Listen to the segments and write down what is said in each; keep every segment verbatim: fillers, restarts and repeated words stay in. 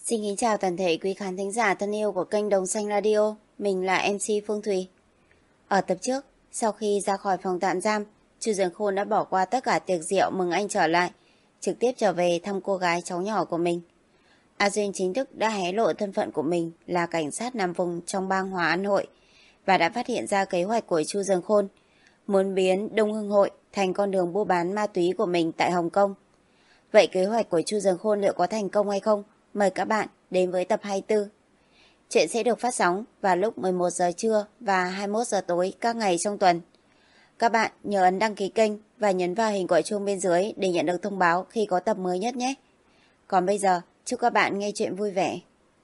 Xin kính chào toàn thể quý khán thính giả thân yêu của kênh Đồng Xanh Radio. Mình là em xê Phương Thùy. Ở tập trước, sau khi ra khỏi phòng tạm giam, Chu Dương Khôn đã bỏ qua tất cả tiệc rượu mừng anh trở lại, trực tiếp trở về thăm cô gái cháu nhỏ của mình. A Duyên chính thức đã hé lộ thân phận của mình là cảnh sát nằm vùng trong bang Hòa An Hội và đã phát hiện ra kế hoạch của Chu Dương Khôn muốn biến Đông Hưng Hội thành con đường buôn bán ma túy của mình tại Hồng Kông. Vậy kế hoạch của Chu Dương Khôn liệu có thành công hay không? Mời các bạn đến với tập hai mươi tư. Chuyện sẽ được phát sóng vào lúc mười một giờ trưa và hai mươi mốt giờ tối các ngày trong tuần. Các bạn nhớ ấn đăng ký kênh và nhấn vào hình quả chuông bên dưới để nhận được thông báo khi có tập mới nhất nhé. Còn bây giờ, chúc các bạn nghe chuyện vui vẻ.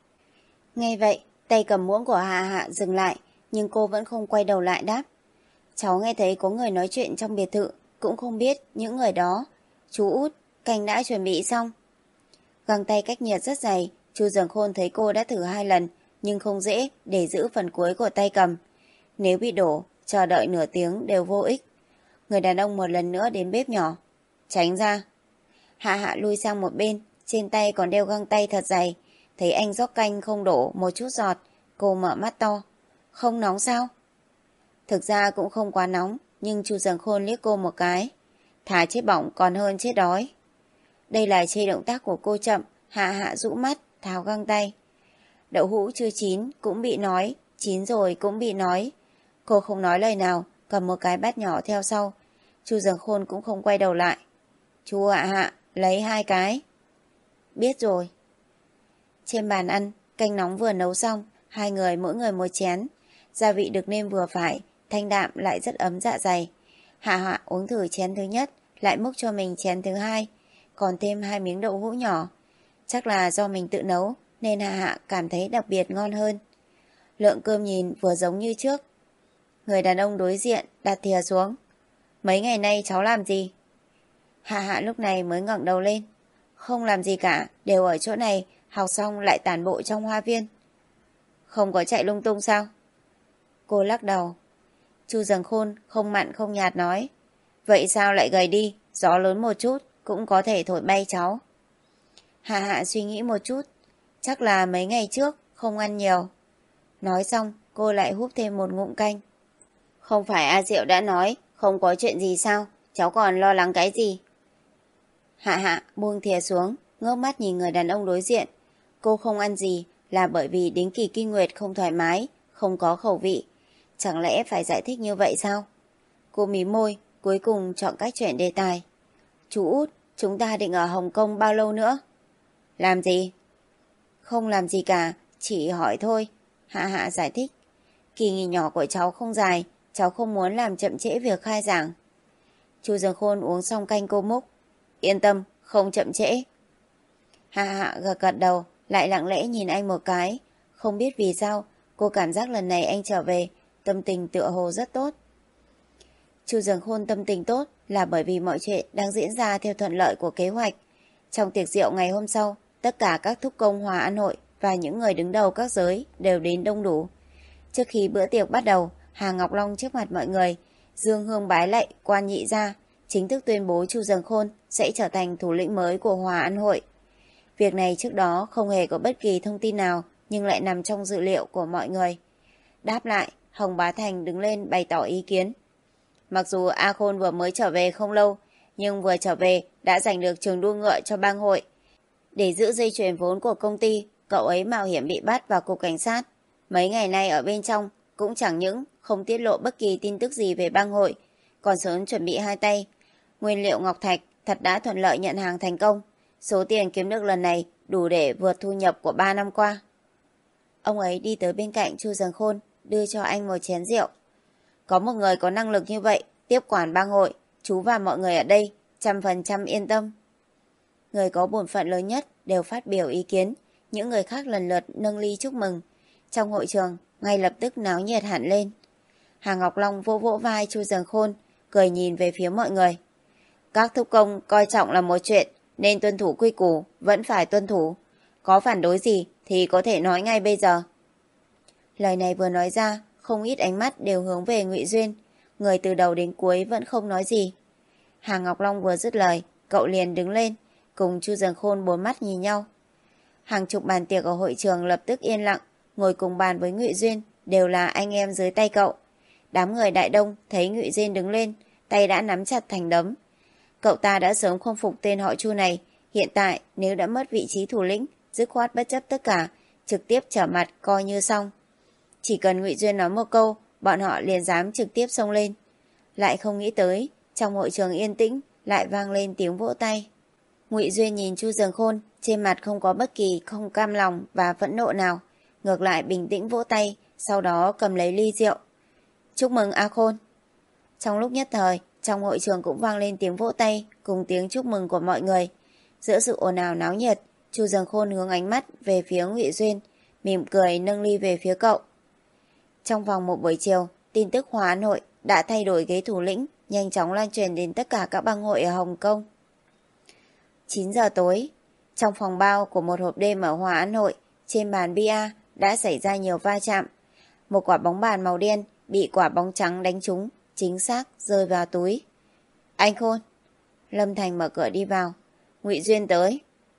Nghe vậy, tay cầm muỗng của Hạ Hạ dừng lại, nhưng cô vẫn không quay đầu lại đáp. Cháu nghe thấy có người nói chuyện trong biệt thự, cũng không biết những người đó. Chú Út, canh đã chuẩn bị xong. Găng tay cách nhiệt rất dày, Chu Dương Khôn thấy cô đã thử hai lần, nhưng không dễ để giữ phần cuối của tay cầm. Nếu bị đổ, chờ đợi nửa tiếng đều vô ích. Người đàn ông một lần nữa đến bếp nhỏ. Tránh ra. Hạ Hạ lui sang một bên, trên tay còn đeo găng tay thật dày. Thấy anh rót canh không đổ một chút giọt, cô mở mắt to. Không nóng sao? Thực ra cũng không quá nóng, nhưng Chu Dương Khôn liếc cô một cái. Thà chết bỏng còn hơn chết đói. Đây là chê động tác của cô chậm. Hạ Hạ rũ mắt, tháo găng tay. Đậu hũ chưa chín cũng bị nói, chín rồi cũng bị nói. Cô không nói lời nào, cầm một cái bát nhỏ theo sau. Chu Dương Khôn cũng không quay đầu lại. Chú Hạ Hạ, lấy hai cái. Biết rồi. Trên bàn ăn, canh nóng vừa nấu xong, hai người mỗi người một chén. Gia vị được nêm vừa phải, thanh đạm lại rất ấm dạ dày. Hạ Hạ uống thử chén thứ nhất, lại múc cho mình chén thứ hai, còn thêm hai miếng đậu hũ nhỏ. Chắc là do mình tự nấu, nên Hạ Hạ cảm thấy đặc biệt ngon hơn. Lượng cơm nhìn vừa giống như trước. Người đàn ông đối diện đặt thìa xuống. Mấy ngày nay cháu làm gì? Hạ Hạ lúc này mới ngẩng đầu lên. Không làm gì cả, đều ở chỗ này, học xong lại tản bộ trong hoa viên. Không có chạy lung tung sao? Cô lắc đầu. Chu Dương Khôn không mặn không nhạt nói. Vậy sao lại gầy đi, gió lớn một chút cũng có thể thổi bay cháu. Hạ Hạ suy nghĩ một chút. Chắc là mấy ngày trước không ăn nhiều. Nói xong cô lại húp thêm một ngụm canh. Không phải A Diệu đã nói không có chuyện gì sao? Cháu còn lo lắng cái gì? Hạ Hạ buông thìa xuống, ngước mắt nhìn người đàn ông đối diện. Cô không ăn gì là bởi vì đến kỳ kinh nguyệt không thoải mái, không có khẩu vị. Chẳng lẽ phải giải thích như vậy sao? Cô mím môi, cuối cùng chọn cách chuyển đề tài. Chú Út, chúng ta định ở Hồng Kông bao lâu nữa? Làm gì? Không làm gì cả, chỉ hỏi thôi. Hạ Hạ giải thích. Kỳ nghỉ nhỏ của cháu không dài, cháu không muốn làm chậm trễ việc khai giảng. Chu Dương Khôn uống xong canh cô múc. Yên tâm, không chậm trễ. Hạ Hạ gật gật đầu, lại lặng lẽ nhìn anh một cái. Không biết vì sao, cô cảm giác lần này anh trở về, tâm tình tựa hồ rất tốt. Chu Dương Khôn tâm tình tốt là bởi vì mọi chuyện đang diễn ra theo thuận lợi của kế hoạch. Trong tiệc rượu ngày hôm sau, tất cả các thúc công Hòa An Hội và những người đứng đầu các giới đều đến đông đủ. Trước khi bữa tiệc bắt đầu, Hà Ngọc Long trước mặt mọi người, dương hương bái lạy quan nhị gia, chính thức tuyên bố Chu Dương Khôn sẽ trở thành thủ lĩnh mới của Hòa An Hội. Việc này trước đó không hề có bất kỳ thông tin nào, nhưng lại nằm trong dự liệu của mọi người. Đáp lại, Hồng Bá Thành đứng lên bày tỏ ý kiến. Mặc dù A Khôn vừa mới trở về không lâu, nhưng vừa trở về đã giành được trường đua ngựa cho bang hội. Để giữ dây chuyền vốn của công ty, cậu ấy mạo hiểm bị bắt vào cục cảnh sát. Mấy ngày nay ở bên trong cũng chẳng những không tiết lộ bất kỳ tin tức gì về bang hội, còn sớm chuẩn bị hai tay. Nguyên liệu ngọc thạch thật đã thuận lợi nhận hàng thành công. Số tiền kiếm được lần này đủ để vượt thu nhập của ba năm qua. Ông ấy đi tới bên cạnh Chu Dương Khôn, đưa cho anh một chén rượu. Có một người có năng lực như vậy, tiếp quản bang hội, chú và mọi người ở đây trăm phần trăm yên tâm. Người có bổn phận lớn nhất đều phát biểu ý kiến, những người khác lần lượt nâng ly chúc mừng. Trong hội trường, ngay lập tức náo nhiệt hẳn lên. Hà Ngọc Long vỗ vỗ vai Chu Dương Khôn, cười nhìn về phía mọi người. Các thúc công coi trọng là một chuyện, nên tuân thủ quy củ, vẫn phải tuân thủ. Có phản đối gì thì có thể nói ngay bây giờ. Lời này vừa nói ra, không ít ánh mắt đều hướng về Ngụy Duyên. Người từ đầu đến cuối vẫn không nói gì. Hà Ngọc Long vừa dứt lời, cậu liền đứng lên, cùng Chu Dương Khôn bốn mắt nhìn nhau. Hàng chục bàn tiệc ở hội trường lập tức yên lặng, ngồi cùng bàn với Ngụy Duyên đều là anh em dưới tay cậu. Đám người đại đông thấy Ngụy Duyên đứng lên, tay đã nắm chặt thành đấm. Cậu ta đã sớm không phục tên họ Chu này, hiện tại nếu đã mất vị trí thủ lĩnh, dứt khoát bất chấp tất cả, trực tiếp trở mặt coi như xong. Chỉ cần Ngụy Duyên nói một câu, bọn họ liền dám trực tiếp xông lên. Lại không nghĩ tới, trong hội trường yên tĩnh lại vang lên tiếng vỗ tay. Ngụy Duyên nhìn Chu Dường Khôn, trên mặt không có bất kỳ không cam lòng và phẫn nộ nào, ngược lại bình tĩnh vỗ tay, sau đó cầm lấy ly rượu. Chúc mừng A Khôn. Trong lúc nhất thời, trong hội trường cũng vang lên tiếng vỗ tay cùng tiếng chúc mừng của mọi người. Giữa sự ồn ào náo nhiệt, Chu Dường Khôn hướng ánh mắt về phía Ngụy Duyên, mỉm cười nâng ly về phía cậu. Trong vòng một buổi chiều, tin tức Hòa An hội đã thay đổi ghế thủ lĩnh, nhanh chóng lan truyền đến tất cả các bang hội ở Hồng Kông. chín giờ tối, trong phòng bao của một hộp đêm ở Hòa An hội, trên bàn bia đã xảy ra nhiều va chạm. Một quả bóng bàn màu đen bị quả bóng trắng đánh trúng, chính xác rơi vào túi. Anh Khôn. Lâm Thành mở cửa đi vào. Ngụy Duyên tới.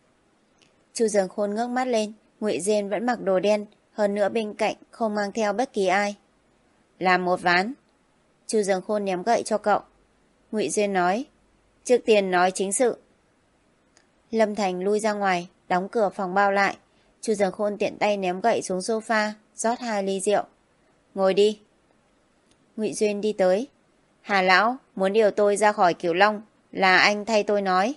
Chu Dường Khôn ngước mắt lên, Ngụy Duyên vẫn mặc đồ đen, hơn nữa bên cạnh không mang theo bất kỳ ai. Làm một ván. Chu Dường Khôn ném gậy cho cậu. Ngụy Duyên nói, trước tiên nói chính sự. Lâm Thành lui ra ngoài, đóng cửa phòng bao lại. Chu Dường Khôn tiện tay ném gậy xuống sofa, rót hai ly rượu. Ngồi đi. Ngụy Duyên đi tới. Hà lão muốn điều tôi ra khỏi Cửu Long, là anh thay tôi nói.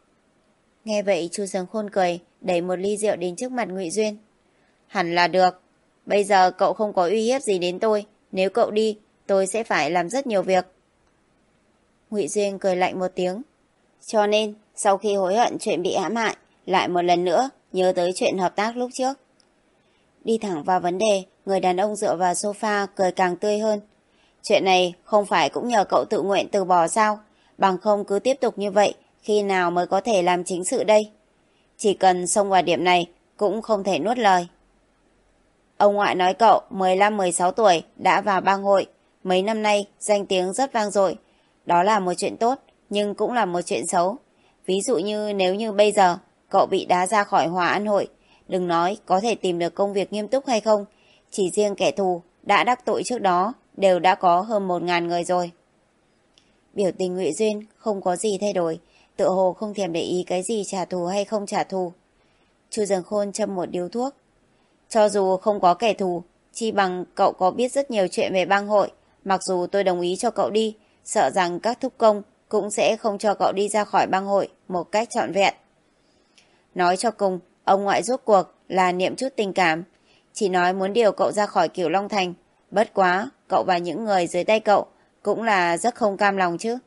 Nghe vậy Chu Dường Khôn cười, đẩy một ly rượu đến trước mặt Ngụy Duyên. Hẳn là được. Bây giờ cậu không có uy hiếp gì đến tôi. Nếu cậu đi, tôi sẽ phải làm rất nhiều việc. Ngụy Duyên cười lạnh một tiếng. Cho nên, sau khi hối hận chuyện bị hãm hại, lại một lần nữa nhớ tới chuyện hợp tác lúc trước. Đi thẳng vào vấn đề, người đàn ông dựa vào sofa cười càng tươi hơn. Chuyện này không phải cũng nhờ cậu tự nguyện từ bỏ sao? Bằng không cứ tiếp tục như vậy, khi nào mới có thể làm chính sự đây? Chỉ cần xông vào điểm này, cũng không thể nuốt lời. Ông ngoại nói cậu mười lăm mười sáu tuổi đã vào bang hội, mấy năm nay danh tiếng rất vang dội. Đó là một chuyện tốt, nhưng cũng là một chuyện xấu. Ví dụ như nếu như bây giờ cậu bị đá ra khỏi Hòa An hội, đừng nói có thể tìm được công việc nghiêm túc hay không, chỉ riêng kẻ thù đã đắc tội trước đó đều đã có hơn một ngàn người rồi. Biểu tình Ngụy Duyên không có gì thay đổi, tựa hồ không thèm để ý cái gì trả thù hay không trả thù. Chu Dường Khôn châm một điếu thuốc. Cho dù không có kẻ thù, chi bằng cậu có biết rất nhiều chuyện về bang hội, mặc dù tôi đồng ý cho cậu đi, sợ rằng các thúc công cũng sẽ không cho cậu đi ra khỏi bang hội một cách trọn vẹn. Nói cho cùng, ông ngoại rốt cuộc là niệm chút tình cảm, chỉ nói muốn điều cậu ra khỏi Cửu Long Thành, bất quá cậu và những người dưới tay cậu cũng là rất không cam lòng chứ.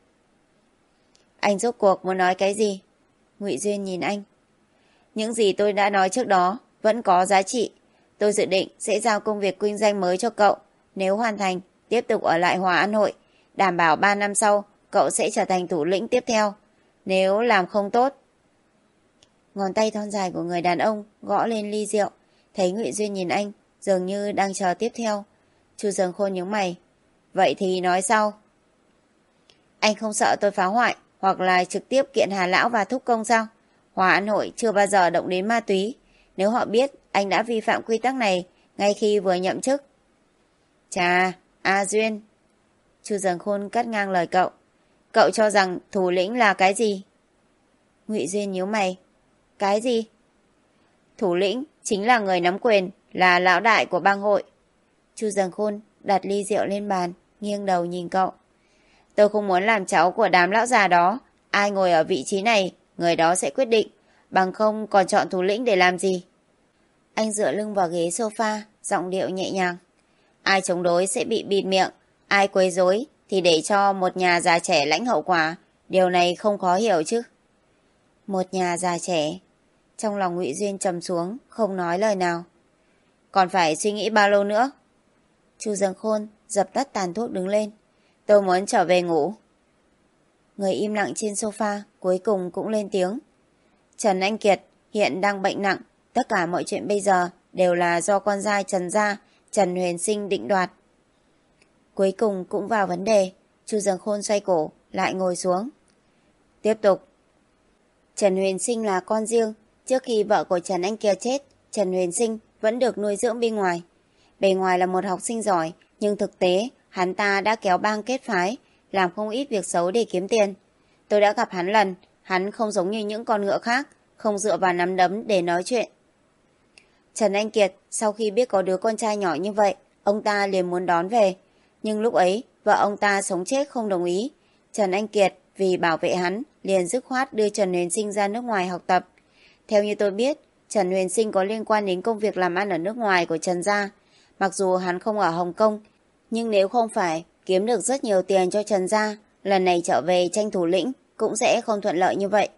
Anh rốt cuộc muốn nói cái gì? Ngụy Duyên nhìn anh. Những gì tôi đã nói trước đó vẫn có giá trị. Tôi dự định sẽ giao công việc kinh doanh mới cho cậu. Nếu hoàn thành, tiếp tục ở lại Hòa An hội, đảm bảo ba năm sau cậu sẽ trở thành thủ lĩnh tiếp theo. Nếu làm không tốt. Ngón tay thon dài của người đàn ông gõ lên ly rượu, thấy Ngụy Duyên nhìn anh, dường như đang chờ tiếp theo. Chu Dường Khôn nhướng mày. Vậy thì nói sau. Anh không sợ tôi phá hoại hoặc là trực tiếp kiện Hà lão và thúc công sao? Hòa An hội chưa bao giờ động đến ma túy. Nếu họ biết anh đã vi phạm quy tắc này ngay khi vừa nhậm chức. Chà, A Duyên. Chu Dường Khôn cắt ngang lời cậu. Cậu cho rằng thủ lĩnh là cái gì? Ngụy Duyên nhíu mày. Cái gì? Thủ lĩnh chính là người nắm quyền, là lão đại của bang hội. Chu Dường Khôn đặt ly rượu lên bàn, nghiêng đầu nhìn cậu. Tôi không muốn làm cháu của đám lão già đó. Ai ngồi ở vị trí này, người đó sẽ quyết định. Bằng không còn chọn thủ lĩnh để làm gì? Anh dựa lưng vào ghế sofa, giọng điệu nhẹ nhàng. Ai chống đối sẽ bị bịt miệng, ai quấy rối thì để cho một nhà già trẻ lãnh hậu quả. Điều này không khó hiểu chứ. Một nhà già trẻ. Trong lòng Ngụy Duyên trầm xuống, không nói lời nào. Còn phải suy nghĩ bao lâu nữa? Chu Dường Khôn dập tắt tàn thuốc đứng lên. Tôi muốn trở về ngủ. Người im lặng trên sofa cuối cùng cũng lên tiếng. Trần Anh Kiệt hiện đang bệnh nặng. Tất cả mọi chuyện bây giờ đều là do con trai Trần gia, Trần Huyền Sinh định đoạt. Cuối cùng cũng vào vấn đề. Chu Dường Khôn xoay cổ, lại ngồi xuống. Tiếp tục. Trần Huyền Sinh là con riêng, Trước khi vợ của Trần Anh Kiệt chết, Trần Huyền Sinh vẫn được nuôi dưỡng bên ngoài. Bề ngoài là một học sinh giỏi, nhưng thực tế hắn ta đã kéo bang kết phái, làm không ít việc xấu để kiếm tiền. Tôi đã gặp hắn lần, hắn không giống như những con ngựa khác, không dựa vào nắm đấm để nói chuyện. Trần Anh Kiệt sau khi biết có đứa con trai nhỏ như vậy, ông ta liền muốn đón về. Nhưng lúc ấy, vợ ông ta sống chết không đồng ý. Trần Anh Kiệt vì bảo vệ hắn, liền dứt khoát đưa Trần Huyền Sinh ra nước ngoài học tập. Theo như tôi biết, Trần Huyền Sinh có liên quan đến công việc làm ăn ở nước ngoài của Trần gia. Mặc dù hắn không ở Hồng Kông, nhưng nếu không phải kiếm được rất nhiều tiền cho Trần gia, lần này trở về tranh thủ lĩnh cũng sẽ không thuận lợi như vậy.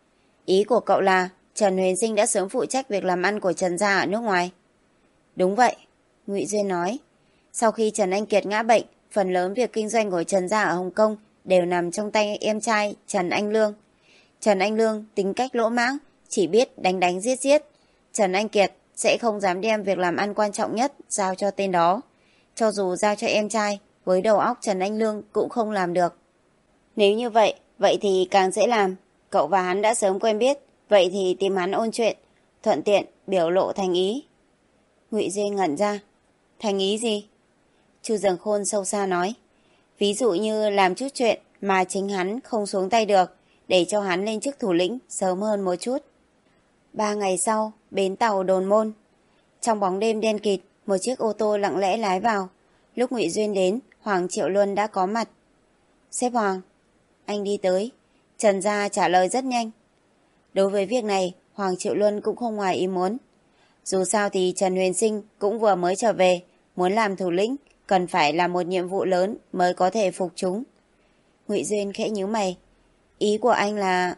Ý của cậu là Trần Huyền Sinh đã sớm phụ trách việc làm ăn của Trần gia ở nước ngoài. Đúng vậy, Ngụy Duyên nói. Sau khi Trần Anh Kiệt ngã bệnh, phần lớn việc kinh doanh của Trần gia ở Hồng Kông đều nằm trong tay em trai Trần Anh Lương. Trần Anh Lương tính cách lỗ mãng, chỉ biết đánh đánh giết giết. Trần Anh Kiệt sẽ không dám đem việc làm ăn quan trọng nhất giao cho tên đó. Cho dù giao cho em trai, với đầu óc Trần Anh Lương cũng không làm được. Nếu như vậy, vậy thì càng dễ làm. Cậu và hắn đã sớm quen biết, vậy thì tìm hắn ôn chuyện, thuận tiện biểu lộ thành ý. Ngụy Duyên ngẩn ra. Thành ý gì? Chu Dường Khôn sâu xa nói. Ví dụ như làm chút chuyện mà chính hắn không xuống tay được, để cho hắn lên chức thủ lĩnh sớm hơn một chút. Ba ngày sau, bến tàu Đồn Môn. Trong bóng đêm đen kịt, một chiếc ô tô lặng lẽ lái vào. Lúc Ngụy Duyên đến, Hoàng Triệu Luân đã có mặt. Sếp Hoàng. Anh đi tới. Trần gia trả lời rất nhanh. Đối với việc này, Hoàng Triệu Luân cũng không ngoài ý muốn. Dù sao thì Trần Huyền Sinh cũng vừa mới trở về, muốn làm thủ lĩnh, cần phải là một nhiệm vụ lớn mới có thể phục chúng. Ngụy Duyên khẽ nhíu mày. Ý của anh là...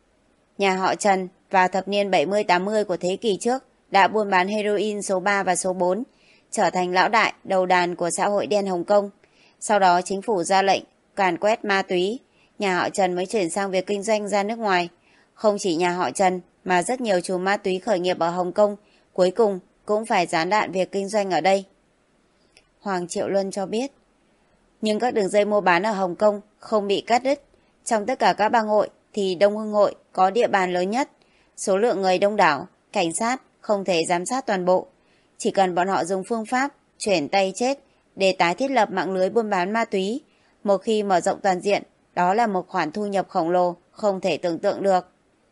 Nhà họ Trần vào thập niên bảy mươi tám mươi của thế kỷ trước đã buôn bán heroin số ba và số bốn, trở thành lão đại đầu đàn của xã hội đen Hồng Kông. Sau đó chính phủ ra lệnh càn quét ma túy, nhà họ Trần mới chuyển sang việc kinh doanh ra nước ngoài. Không chỉ nhà họ Trần mà rất nhiều chủ ma túy khởi nghiệp ở Hồng Kông cuối cùng cũng phải gián đoạn việc kinh doanh ở đây. Hoàng Triệu Luân cho biết. Nhưng các đường dây mua bán ở Hồng Kông không bị cắt đứt. Trong tất cả các bang hội thì Đông Hưng hội có địa bàn lớn nhất. Số lượng người đông đảo, cảnh sát không thể giám sát toàn bộ. Chỉ cần bọn họ dùng phương pháp chuyển tay chết để tái thiết lập mạng lưới buôn bán ma túy. Một khi mở rộng toàn diện, đó là một khoản thu nhập khổng lồ không thể tưởng tượng được.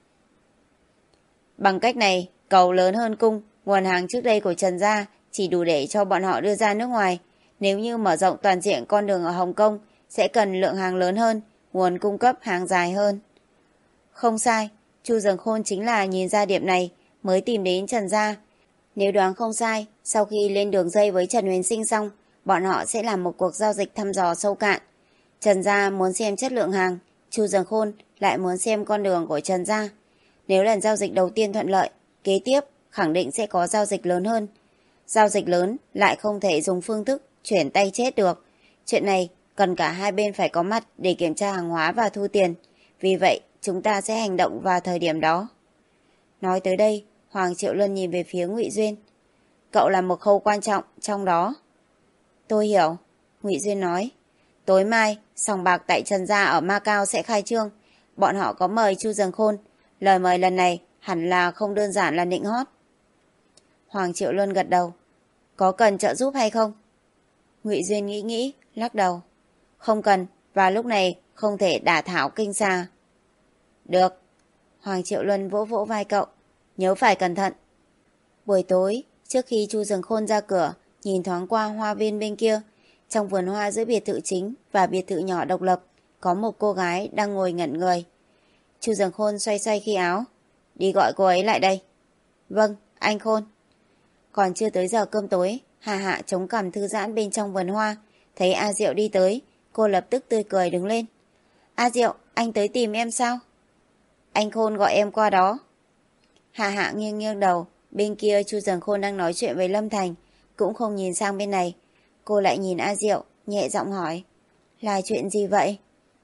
Bằng cách này, cầu lớn hơn cung, nguồn hàng trước đây của Trần gia chỉ đủ để cho bọn họ đưa ra nước ngoài. Nếu như mở rộng toàn diện con đường ở Hồng Kông, sẽ cần lượng hàng lớn hơn, nguồn cung cấp hàng dài hơn. Không sai, Chu Dường Khôn chính là nhìn ra điểm này mới tìm đến Trần gia. Nếu đoán không sai, sau khi lên đường dây với Trần Huyền Sinh xong, bọn họ sẽ làm một cuộc giao dịch thăm dò sâu cạn. Trần gia muốn xem chất lượng hàng, Chu Dường Khôn lại muốn xem con đường của Trần gia. Nếu lần giao dịch đầu tiên thuận lợi, kế tiếp khẳng định sẽ có giao dịch lớn hơn. Giao dịch lớn lại không thể dùng phương thức chuyển tay chết được. Chuyện này cần cả hai bên phải có mặt để kiểm tra hàng hóa và thu tiền. Vì vậy, chúng ta sẽ hành động vào thời điểm đó. Nói tới đây, Hoàng Triệu Luân nhìn về phía Ngụy Duyên. Cậu là một khâu quan trọng trong đó. Tôi hiểu, Ngụy Duyên nói. Tối mai, sòng bạc tại Trần gia ở Macau sẽ khai trương. Bọn họ có mời Chu Dường Khôn. Lời mời lần này hẳn là không đơn giản là nịnh hót. Hoàng Triệu Luân gật đầu. Có cần trợ giúp hay không? Ngụy Duyên nghĩ nghĩ, lắc đầu. Không cần, và lúc này không thể đả thảo kinh xà. Được. Hoàng Triệu Luân vỗ vỗ vai cậu. Nhớ phải cẩn thận. Buổi tối, trước khi Chu Dường Khôn ra cửa, nhìn thoáng qua hoa viên bên kia, trong vườn hoa giữa biệt thự chính và biệt thự nhỏ độc lập, có một cô gái đang ngồi ngẩn người. Chu Dường Khôn xoay xoay khi áo. Đi gọi cô ấy lại đây. Vâng, anh Khôn. Còn chưa tới giờ cơm tối, Hà Hạ chống cằm thư giãn bên trong vườn hoa. Thấy A Diệu đi tới, cô lập tức tươi cười đứng lên. A Diệu, anh tới tìm em sao? Anh Khôn gọi em qua đó. Hà Hạ nghiêng nghiêng đầu. Bên kia Chu Dường Khôn đang nói chuyện với Lâm Thành, cũng không nhìn sang bên này. Cô lại nhìn A Diệu, nhẹ giọng hỏi. Là chuyện gì vậy?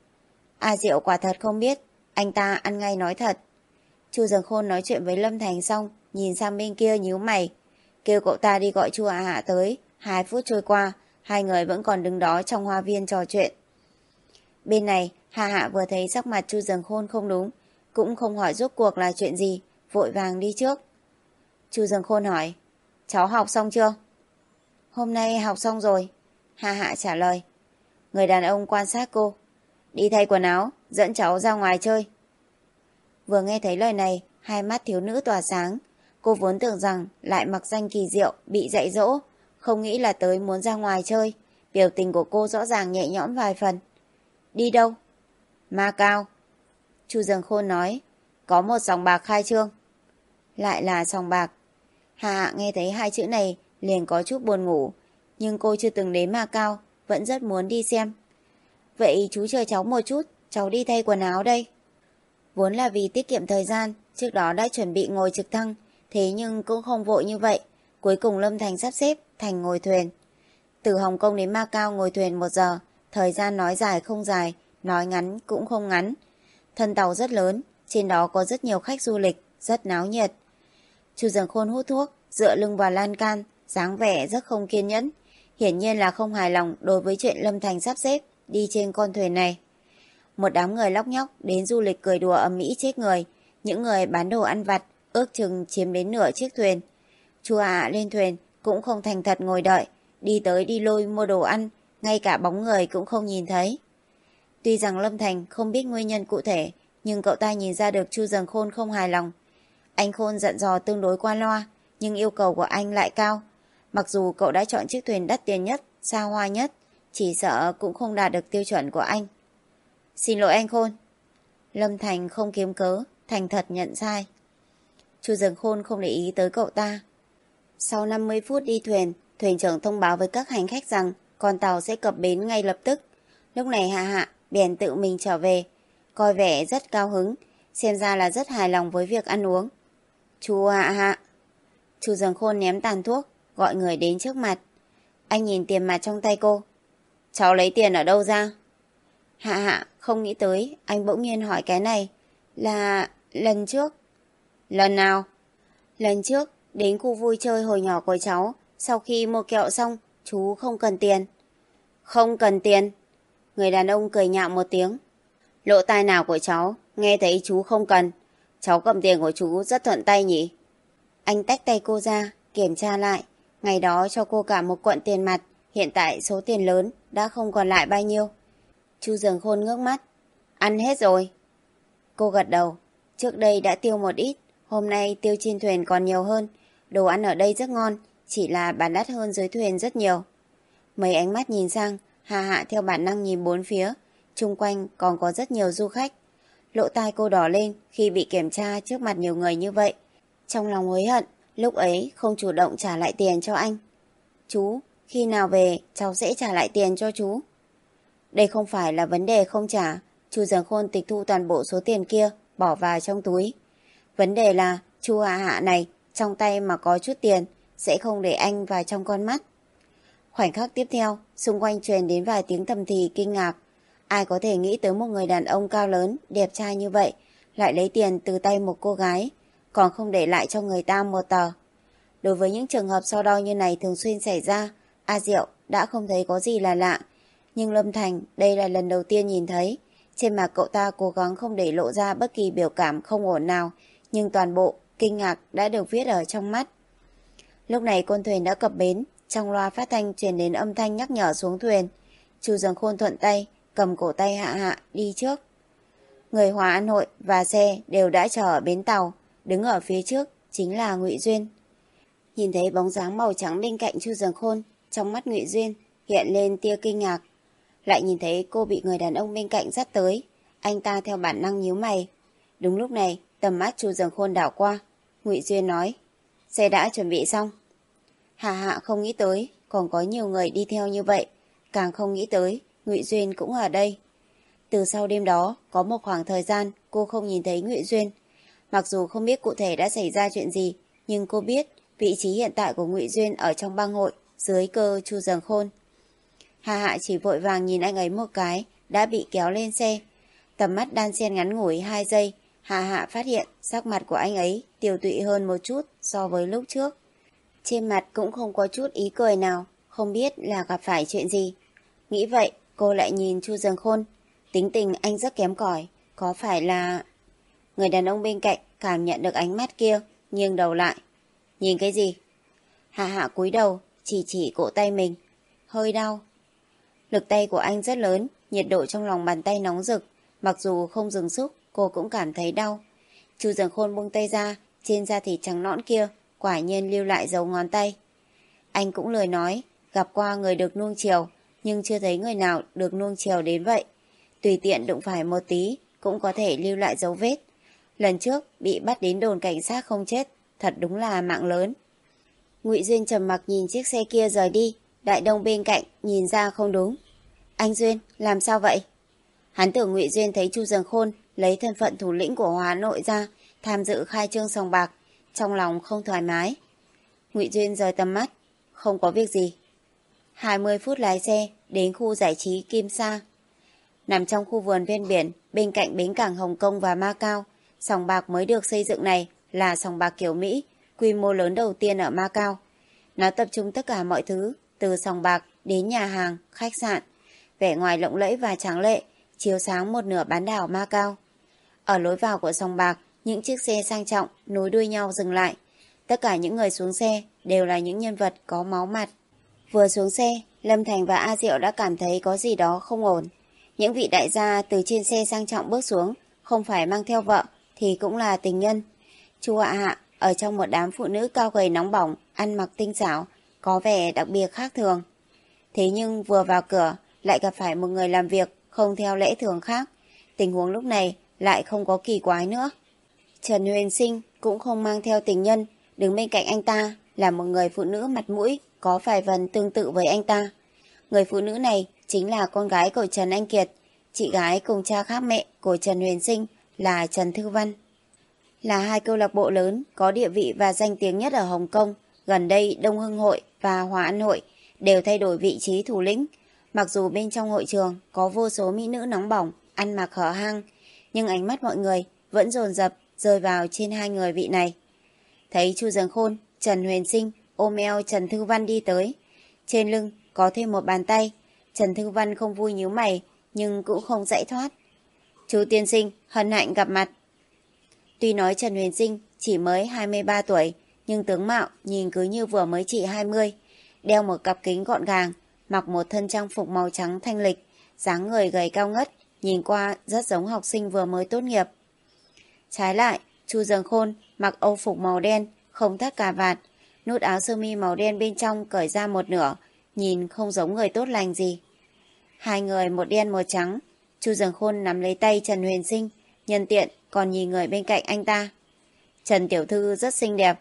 A Diệu quả thật không biết. Anh ta ăn ngay nói thật. Chu Dường Khôn nói chuyện với Lâm Thành xong, nhìn sang bên kia nhíu mày. Kêu cậu ta đi gọi Chu Hạ Hạ tới. Hai phút trôi qua, hai người vẫn còn đứng đó trong hoa viên trò chuyện. Bên này, Hạ Hạ vừa thấy sắc mặt Chu Dường Khôn không đúng, cũng không hỏi rốt cuộc là chuyện gì, vội vàng đi trước. Chu Dương Khôn hỏi, cháu học xong chưa? Hôm nay học xong rồi, Hạ Hạ trả lời. Người đàn ông quan sát cô. Đi thay quần áo, dẫn cháu ra ngoài chơi. Vừa nghe thấy lời này, hai mắt thiếu nữ tỏa sáng. Cô vốn tưởng rằng lại mặc danh kỳ diệu, bị dạy dỗ, không nghĩ là tới muốn ra ngoài chơi. Biểu tình của cô rõ ràng nhẹ nhõm vài phần. Đi đâu? Macau. Chu Dương Khôn nói, có một sòng bạc khai trương. Lại là sòng bạc. Hạ Hạ nghe thấy hai chữ này liền có chút buồn ngủ, nhưng cô chưa từng đến Macau, vẫn rất muốn đi xem. Vậy chú chờ cháu một chút, cháu đi thay quần áo đây. Vốn là vì tiết kiệm thời gian, trước đó đã chuẩn bị ngồi trực thăng, thế nhưng cũng không vội như vậy. Cuối cùng Lâm Thành sắp xếp Thành ngồi thuyền. Từ Hồng Kông đến Macau ngồi thuyền một giờ, thời gian nói dài không dài, nói ngắn cũng không ngắn. Thân tàu rất lớn, trên đó có rất nhiều khách du lịch, rất náo nhiệt. Chu Dương Khôn hút thuốc, dựa lưng vào lan can, dáng vẻ rất không kiên nhẫn, hiển nhiên là không hài lòng đối với chuyện Lâm Thành sắp xếp đi trên con thuyền này. Một đám người lóc nhóc đến du lịch cười đùa ầm ĩ chết người, những người bán đồ ăn vặt ước chừng chiếm đến nửa chiếc thuyền. Chu Hạ Hạ lên thuyền cũng không thành thật ngồi đợi, đi tới đi lui mua đồ ăn, ngay cả bóng người cũng không nhìn thấy. Tuy rằng Lâm Thành không biết nguyên nhân cụ thể, nhưng cậu ta nhìn ra được Chu Dương Khôn không hài lòng. Anh Khôn dặn dò tương đối qua loa, nhưng yêu cầu của anh lại cao. Mặc dù cậu đã chọn chiếc thuyền đắt tiền nhất, xa hoa nhất, chỉ sợ cũng không đạt được tiêu chuẩn của anh. Xin lỗi anh Khôn. Lâm Thành không kiếm cớ, thành thật nhận sai. Chu Dương Khôn không để ý tới cậu ta. Sau năm mươi phút đi thuyền, thuyền trưởng thông báo với các hành khách rằng con tàu sẽ cập bến ngay lập tức. Lúc này Hạ Hạ bèn tự mình trở về, coi vẻ rất cao hứng, xem ra là rất hài lòng với việc ăn uống. Chu Hạ Hạ. Chu Dương Khôn ném tàn thuốc, gọi người đến trước mặt. Anh nhìn tiền mặt trong tay cô. Cháu lấy tiền ở đâu ra? Hạ Hạ không nghĩ tới anh bỗng nhiên hỏi cái này. Là lần trước. Lần nào? Lần trước đến khu vui chơi hồi nhỏ của cháu, sau khi mua kẹo xong, chú không cần tiền. Không cần tiền? Người đàn ông cười nhạo một tiếng. Lỗ tai nào của cháu nghe thấy chú không cần. Cháu cầm tiền của chú rất thuận tay nhỉ? Anh tách tay cô ra, kiểm tra lại. Ngày đó cho cô cả một cuộn tiền mặt, hiện tại số tiền lớn đã không còn lại bao nhiêu. Chu Dương Khôn ngước mắt. Ăn hết rồi. Cô gật đầu. Trước đây đã tiêu một ít, hôm nay tiêu trên thuyền còn nhiều hơn. Đồ ăn ở đây rất ngon, chỉ là bán đắt hơn dưới thuyền rất nhiều. Mấy ánh mắt nhìn sang, Hạ Hạ theo bản năng nhìn bốn phía. Chung quanh còn có rất nhiều du khách. Lỗ tai cô đỏ lên khi bị kiểm tra trước mặt nhiều người như vậy. Trong lòng hối hận, lúc ấy không chủ động trả lại tiền cho anh. Chú, khi nào về cháu sẽ trả lại tiền cho chú. Đây không phải là vấn đề không trả. Chu Dương Khôn tịch thu toàn bộ số tiền kia, bỏ vào trong túi. Vấn đề là Chu Hạ Hạ này trong tay mà có chút tiền, sẽ không để anh vào trong con mắt. Khoảnh khắc tiếp theo, xung quanh truyền đến vài tiếng thầm thì kinh ngạc. Ai có thể nghĩ tới một người đàn ông cao lớn, đẹp trai như vậy, lại lấy tiền từ tay một cô gái, còn không để lại cho người ta một tờ. Đối với những trường hợp so đo như này thường xuyên xảy ra, A Diệu đã không thấy có gì là lạ. Nhưng Lâm Thành đây là lần đầu tiên nhìn thấy. Trên mặt cậu ta cố gắng không để lộ ra bất kỳ biểu cảm không ổn nào, nhưng toàn bộ kinh ngạc đã được viết ở trong mắt. Lúc này con thuyền đã cập bến, trong loa phát thanh truyền đến âm thanh nhắc nhở xuống thuyền. Chu Dương Khôn thuận tay, cầm cổ tay Hạ Hạ đi trước. Người Hòa An Hội và xe đều đã chờ ở bến tàu, đứng ở phía trước chính là Ngụy Duyên. Nhìn thấy bóng dáng màu trắng bên cạnh Chu Dương Khôn, trong mắt Ngụy Duyên hiện lên tia kinh ngạc. Lại nhìn thấy cô bị người đàn ông bên cạnh dắt tới, anh ta theo bản năng nhíu mày. Đúng lúc này, tầm mắt Chu Dương Khôn đảo qua. Ngụy Duyên nói, xe đã chuẩn bị xong. Hạ Hạ không nghĩ tới còn có nhiều người đi theo như vậy, càng không nghĩ tới Ngụy Duyên cũng ở đây. Từ sau đêm đó, có một khoảng thời gian cô không nhìn thấy Ngụy Duyên. Mặc dù không biết cụ thể đã xảy ra chuyện gì, nhưng cô biết vị trí hiện tại của Ngụy Duyên ở trong bang hội, dưới cơ Chu Dương Khôn. Hạ Hạ chỉ vội vàng nhìn anh ấy một cái, đã bị kéo lên xe. Tầm mắt đan xen ngắn ngủi hai giây, Hạ Hạ phát hiện sắc mặt của anh ấy tiều tụy hơn một chút so với lúc trước. Trên mặt cũng không có chút ý cười nào, không biết là gặp phải chuyện gì. Nghĩ vậy, cô lại nhìn Chu Dương Khôn. Tính tình anh rất kém cỏi, có phải là... Người đàn ông bên cạnh cảm nhận được ánh mắt kia, nghiêng đầu lại. Nhìn cái gì? Hạ Hạ cúi đầu, chỉ chỉ cổ tay mình. Hơi đau. Lực tay của anh rất lớn, nhiệt độ trong lòng bàn tay nóng rực. Mặc dù không dừng xúc, cô cũng cảm thấy đau. Chu Dần Khôn buông tay ra, trên da thịt trắng nõn kia, quả nhiên lưu lại dấu ngón tay. Anh cũng lười nói, gặp qua người được nuông chiều, nhưng chưa thấy người nào được nuông chiều đến vậy. Tùy tiện đụng phải một tí, cũng có thể lưu lại dấu vết. Lần trước, bị bắt đến đồn cảnh sát không chết, thật đúng là mạng lớn. Ngụy Duyên trầm mặc nhìn chiếc xe kia rời đi, Đại Đông bên cạnh nhìn ra không đúng. Anh Duyên, làm sao vậy? Hắn tưởng Ngụy Duyên thấy Chu Dần Khôn lấy thân phận thủ lĩnh của Hà Nội ra tham dự khai trương sòng bạc, trong lòng không thoải mái. Ngụy Duyên rời tầm mắt, không có việc gì. hai mươi phút lái xe đến khu giải trí Kim Sa. Nằm trong khu vườn ven biển, bên cạnh bến cảng Hồng Kông và Macau, sòng bạc mới được xây dựng này là sòng bạc kiểu Mỹ, quy mô lớn đầu tiên ở Macau. Nó tập trung tất cả mọi thứ, từ sòng bạc đến nhà hàng, khách sạn, vẻ ngoài lộng lẫy và tráng lệ, chiếu sáng một nửa bán đảo Macau. Ở lối vào của sòng bạc, những chiếc xe sang trọng nối đuôi nhau dừng lại. Tất cả những người xuống xe đều là những nhân vật có máu mặt. Vừa xuống xe, Lâm Thành và A Diệu đã cảm thấy có gì đó không ổn. Những vị đại gia từ trên xe sang trọng bước xuống, không phải mang theo vợ thì cũng là tình nhân. Chu Hạ Hạ ở trong một đám phụ nữ cao gầy nóng bỏng, ăn mặc tinh xảo, có vẻ đặc biệt khác thường. Thế nhưng vừa vào cửa lại gặp phải một người làm việc không theo lẽ thường khác. Tình huống lúc này lại không có kỳ quái nữa. Trần Huyền Sinh cũng không mang theo tình nhân, đứng bên cạnh anh ta là một người phụ nữ mặt mũi có vài phần tương tự với anh ta. Người phụ nữ này chính là con gái của Trần Anh Kiệt, chị gái cùng cha khác mẹ của Trần Huyền Sinh là Trần Thư Văn. Là hai câu lạc bộ lớn có địa vị và danh tiếng nhất ở Hồng Kông. Gần đây Đông Hưng Hội và Hòa An Hội đều thay đổi vị trí thủ lĩnh. Mặc dù bên trong hội trường có vô số mỹ nữ nóng bỏng, ăn mặc hở hang, nhưng ánh mắt mọi người vẫn dồn dập rơi vào trên hai người vị này. Thấy Chu Dần Khôn, Trần Huyền Sinh ôm eo Trần Thư Văn đi tới. Trên lưng có thêm một bàn tay. Trần Thư Văn không vui nhíu mày, nhưng cũng không dãy thoát. Chú tiên sinh, hân hạnh gặp mặt. Tuy nói Trần Huyền Sinh chỉ mới hai mươi ba tuổi, nhưng tướng mạo nhìn cứ như vừa mới chỉ hai mươi. Đeo một cặp kính gọn gàng, mặc một thân trang phục màu trắng thanh lịch, dáng người gầy cao ngất, nhìn qua rất giống học sinh vừa mới tốt nghiệp. Trái lại, Chu Dần Khôn mặc âu phục màu đen, không thắt cà vạt, nút áo sơ mi màu đen bên trong cởi ra một nửa, nhìn không giống người tốt lành gì. Hai người một đen một trắng. Chu Dần Khôn nắm lấy tay Trần Huyền Sinh, nhân tiện còn nhìn người bên cạnh anh ta. Trần tiểu thư rất xinh đẹp.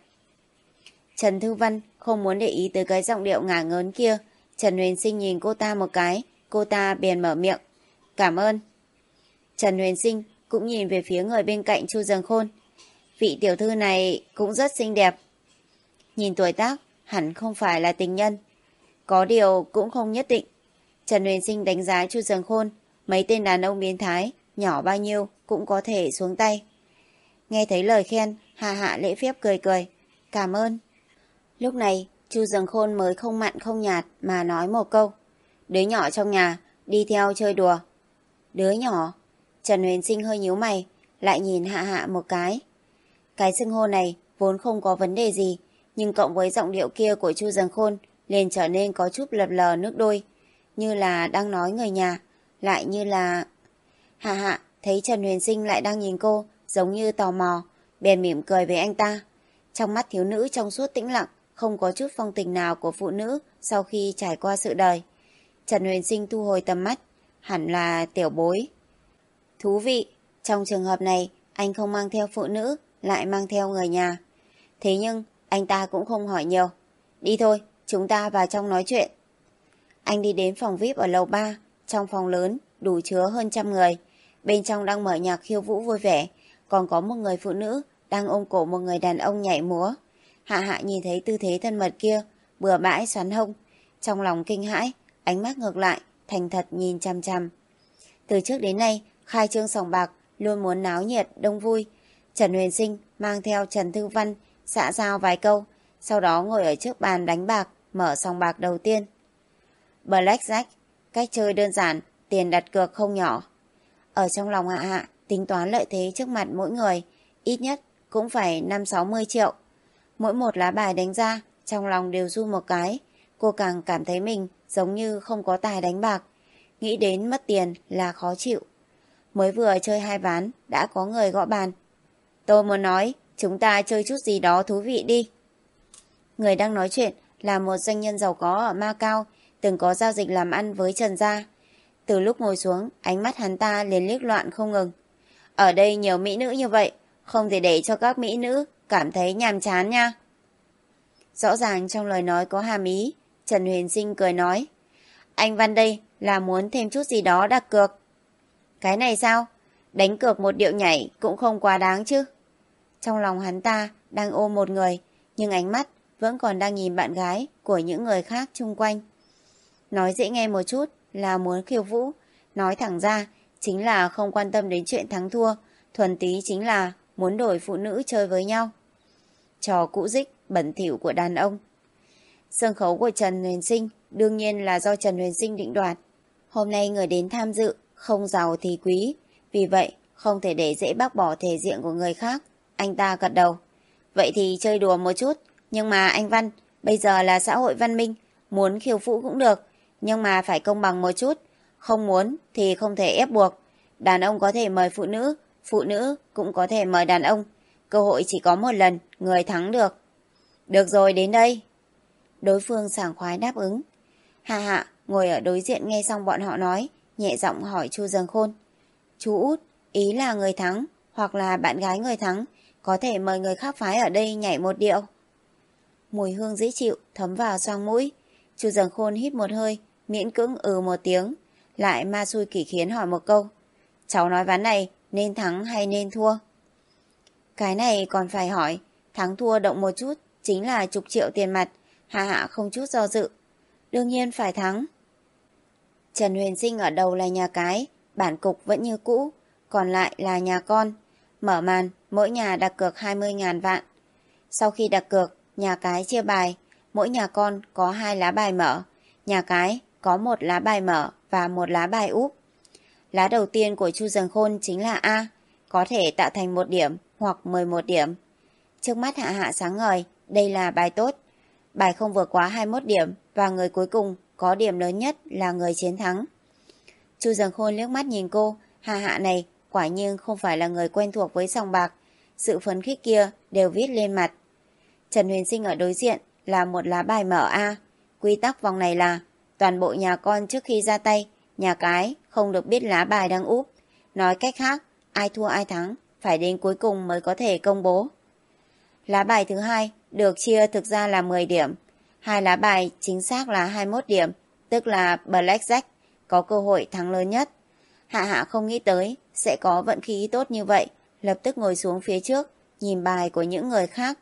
Trần Thư Văn không muốn để ý tới cái giọng điệu ngả ngớn kia. Trần Huyền Sinh nhìn cô ta một cái, cô ta bèn mở miệng. Cảm ơn. Trần Huyền Sinh cũng nhìn về phía người bên cạnh Chu Dần Khôn. Vị tiểu thư này cũng rất xinh đẹp. Nhìn tuổi tác, hẳn không phải là tình nhân. Có điều cũng không nhất định. Trần Huyền Sinh đánh giá Chu Dần Khôn, mấy tên đàn ông biến thái, nhỏ bao nhiêu cũng có thể xuống tay. Nghe thấy lời khen, Hạ Hạ lễ phép cười cười. Cảm ơn. Lúc này, Chu Dần Khôn mới không mặn không nhạt mà nói một câu. Đứa nhỏ trong nhà, đi theo chơi đùa. Đứa nhỏ? Trần Huyền Sinh hơi nhíu mày, lại nhìn Hạ Hạ một cái. Cái xưng hô này vốn không có vấn đề gì, nhưng cộng với giọng điệu kia của Chu Dần Khôn liền trở nên có chút lập lờ nước đôi, như là đang nói người nhà, lại như là... Hạ Hạ thấy Trần Huyền Sinh lại đang nhìn cô, giống như tò mò, bèn mỉm cười với anh ta. Trong mắt thiếu nữ trong suốt tĩnh lặng, không có chút phong tình nào của phụ nữ sau khi trải qua sự đời. Trần Huyền Sinh thu hồi tầm mắt, hẳn là tiểu bối. Thú vị, trong trường hợp này, anh không mang theo phụ nữ, lại mang theo người nhà. Thế nhưng, anh ta cũng không hỏi nhiều. Đi thôi, chúng ta vào trong nói chuyện. Anh đi đến phòng vi ai pi ở lầu ba, trong phòng lớn, đủ chứa hơn trăm người. Bên trong đang mở nhạc khiêu vũ vui vẻ, còn có một người phụ nữ đang ôm cổ một người đàn ông nhảy múa. Hạ Hạ nhìn thấy tư thế thân mật kia, bừa bãi xoắn hông. Trong lòng kinh hãi, ánh mắt ngược lại, thành thật nhìn chăm chăm. Từ trước đến nay, khai trương sòng bạc luôn muốn náo nhiệt, đông vui. Trần Huyền Sinh mang theo Trần Thư Văn, xã giao vài câu, sau đó ngồi ở trước bàn đánh bạc, mở sòng bạc đầu tiên. Blackjack, cách chơi đơn giản, tiền đặt cược không nhỏ. Ở trong lòng Hạ Hạ, tính toán lợi thế trước mặt mỗi người, ít nhất cũng phải năm sáu mươi triệu. Mỗi một lá bài đánh ra, trong lòng đều run một cái. Cô càng cảm thấy mình giống như không có tài đánh bạc. Nghĩ đến mất tiền là khó chịu. Mới vừa chơi hai ván, đã có người gõ bàn. Tôi muốn nói, chúng ta chơi chút gì đó thú vị đi. Người đang nói chuyện là một doanh nhân giàu có ở Macau, từng có giao dịch làm ăn với Trần gia. Từ lúc ngồi xuống, ánh mắt hắn ta liền liếc loạn không ngừng. Ở đây nhiều mỹ nữ như vậy, không thể để cho các mỹ nữ cảm thấy nhàm chán nha. Rõ ràng trong lời nói có hàm ý, Trần Huyền Sinh cười nói. Anh Văn đây là muốn thêm chút gì đó đặt cược. Cái này sao? Đánh cược một điệu nhảy cũng không quá đáng chứ. Trong lòng hắn ta đang ôm một người, nhưng ánh mắt vẫn còn đang nhìn bạn gái của những người khác chung quanh. Nói dễ nghe một chút là muốn khiêu vũ, nói thẳng ra chính là không quan tâm đến chuyện thắng thua, thuần túy chính là muốn đổi phụ nữ chơi với nhau. Trò cũ dích, bẩn thỉu của đàn ông. Sân khấu của Trần Huyền Sinh đương nhiên là do Trần Huyền Sinh định đoạt. Hôm nay người đến tham dự không giàu thì quý, vì vậy không thể để dễ bác bỏ thể diện của người khác. Anh ta gật đầu. Vậy thì chơi đùa một chút, nhưng mà anh Văn, bây giờ là xã hội văn minh, muốn khiêu vũ cũng được, nhưng mà phải công bằng một chút, không muốn thì không thể ép buộc. Đàn ông có thể mời phụ nữ, phụ nữ cũng có thể mời đàn ông, cơ hội chỉ có một lần, người thắng được. Được rồi, đến đây. Đối phương sảng khoái đáp ứng. Hạ Hạ ngồi ở đối diện nghe xong bọn họ nói, nhẹ giọng hỏi Chu Dần Khôn. Chú Út, ý là người thắng, hoặc là bạn gái người thắng, có thể mời người khác phái ở đây nhảy một điệu. Mùi hương dễ chịu thấm vào xoang mũi. Chu Dần Khôn hít một hơi, miễn cưỡng ừ một tiếng, lại ma xui quỷ khiến hỏi một câu. Cháu nói ván này nên thắng hay nên thua? Cái này còn phải hỏi, thắng thua động một chút chính là chục triệu tiền mặt. Hạ Hạ không chút do dự. Đương nhiên phải thắng. Trần Huyền Sinh ở đầu là nhà cái, bản cục vẫn như cũ, còn lại là nhà con. Mở màn, mỗi nhà đặt cược hai mươi ngàn vạn. Sau khi đặt cược, nhà cái chia bài, mỗi nhà con có hai lá bài mở, nhà cái có một lá bài mở và một lá bài úp. Lá đầu tiên của Chu Dần Khôn chính là A, có thể tạo thành một điểm hoặc mười một điểm. Trước mắt Hạ Hạ sáng ngời, đây là bài tốt. Bài không vượt quá hai mươi mốt điểm và người cuối cùng có điểm lớn nhất là người chiến thắng. Chu Dần Khôn liếc mắt nhìn cô, Hạ Hạ này quả nhiên không phải là người quen thuộc với sòng bạc. Sự phấn khích kia đều viết lên mặt. Trần Huyền Sinh ở đối diện là một lá bài mở A. Quy tắc vòng này là toàn bộ nhà con trước khi ra tay, nhà cái không được biết lá bài đang úp. Nói cách khác, ai thua ai thắng phải đến cuối cùng mới có thể công bố. Lá bài thứ hai được chia thực ra là mười điểm. Hai lá bài chính xác là hai mươi mốt điểm, tức là Blackjack, có cơ hội thắng lớn nhất. Hạ Hạ không nghĩ tới sẽ có vận khí tốt như vậy, lập tức ngồi xuống phía trước, nhìn bài của những người khác.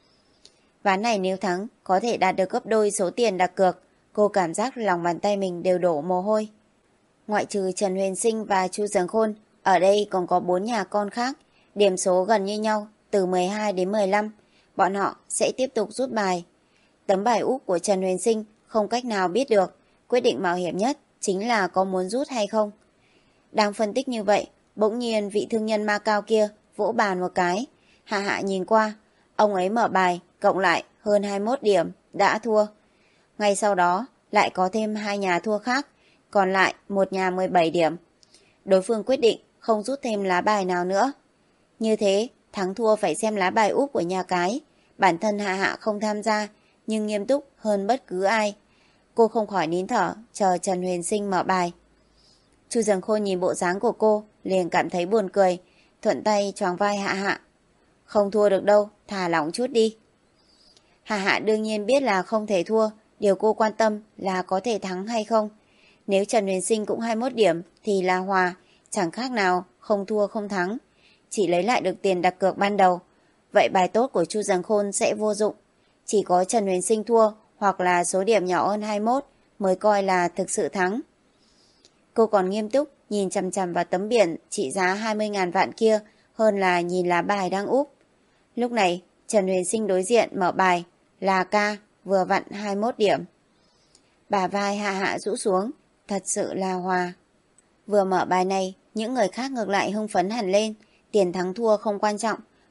Ván này nếu thắng, có thể đạt được gấp đôi số tiền đặt cược. Cô cảm giác lòng bàn tay mình đều đổ mồ hôi. Ngoại trừ Trần Huyền Sinh và Chu Dần Khôn, ở đây còn có bốn nhà con khác, điểm số gần như nhau, từ mười hai đến mười lăm. Bọn họ sẽ tiếp tục rút bài. Tấm bài úp của Trần Huyền Sinh không cách nào biết được, quyết định mạo hiểm nhất chính là có muốn rút hay không. Đang phân tích như vậy, bỗng nhiên vị thương nhân Macau kia vỗ bàn một cái. Hạ Hạ nhìn qua, ông ấy mở bài, cộng lại hơn hai mươi mốt điểm, đã thua. Ngay sau đó, lại có thêm hai nhà thua khác, còn lại một nhà mười bảy điểm. Đối phương quyết định không rút thêm lá bài nào nữa. Như thế, thắng thua phải xem lá bài úp của nhà cái. Bản thân Hạ Hạ không tham gia, nhưng nghiêm túc hơn bất cứ ai. Cô không khỏi nín thở, chờ Trần Huyền Sinh mở bài. Chu Dần Khôn nhìn bộ dáng của cô, liền cảm thấy buồn cười, thuận tay choàng vai Hạ Hạ. Không thua được đâu, thả lỏng chút đi. Hạ Hạ đương nhiên biết là không thể thua, điều cô quan tâm là có thể thắng hay không. Nếu Trần Huyền Sinh cũng hai mươi mốt điểm thì là hòa, chẳng khác nào không thua không thắng, chỉ lấy lại được tiền đặt cược ban đầu. Vậy bài tốt của Chu Dần Khôn sẽ vô dụng. Chỉ có Trần Huyền Sinh thua hoặc là số điểm nhỏ hơn hai mươi mốt mới coi là thực sự thắng. Cô còn nghiêm túc nhìn chằm chằm vào tấm biển trị giá hai mươi ngàn vạn kia hơn là nhìn lá bài đang úp. Lúc này Trần Huyền Sinh đối diện mở bài là ca, vừa vặn hai mươi mốt điểm. Bả vai Hạ Hạ rũ xuống, thật sự là hòa. Vừa mở bài này, những người khác ngược lại hưng phấn hẳn lên. Tiền thắng thua không quan trọng,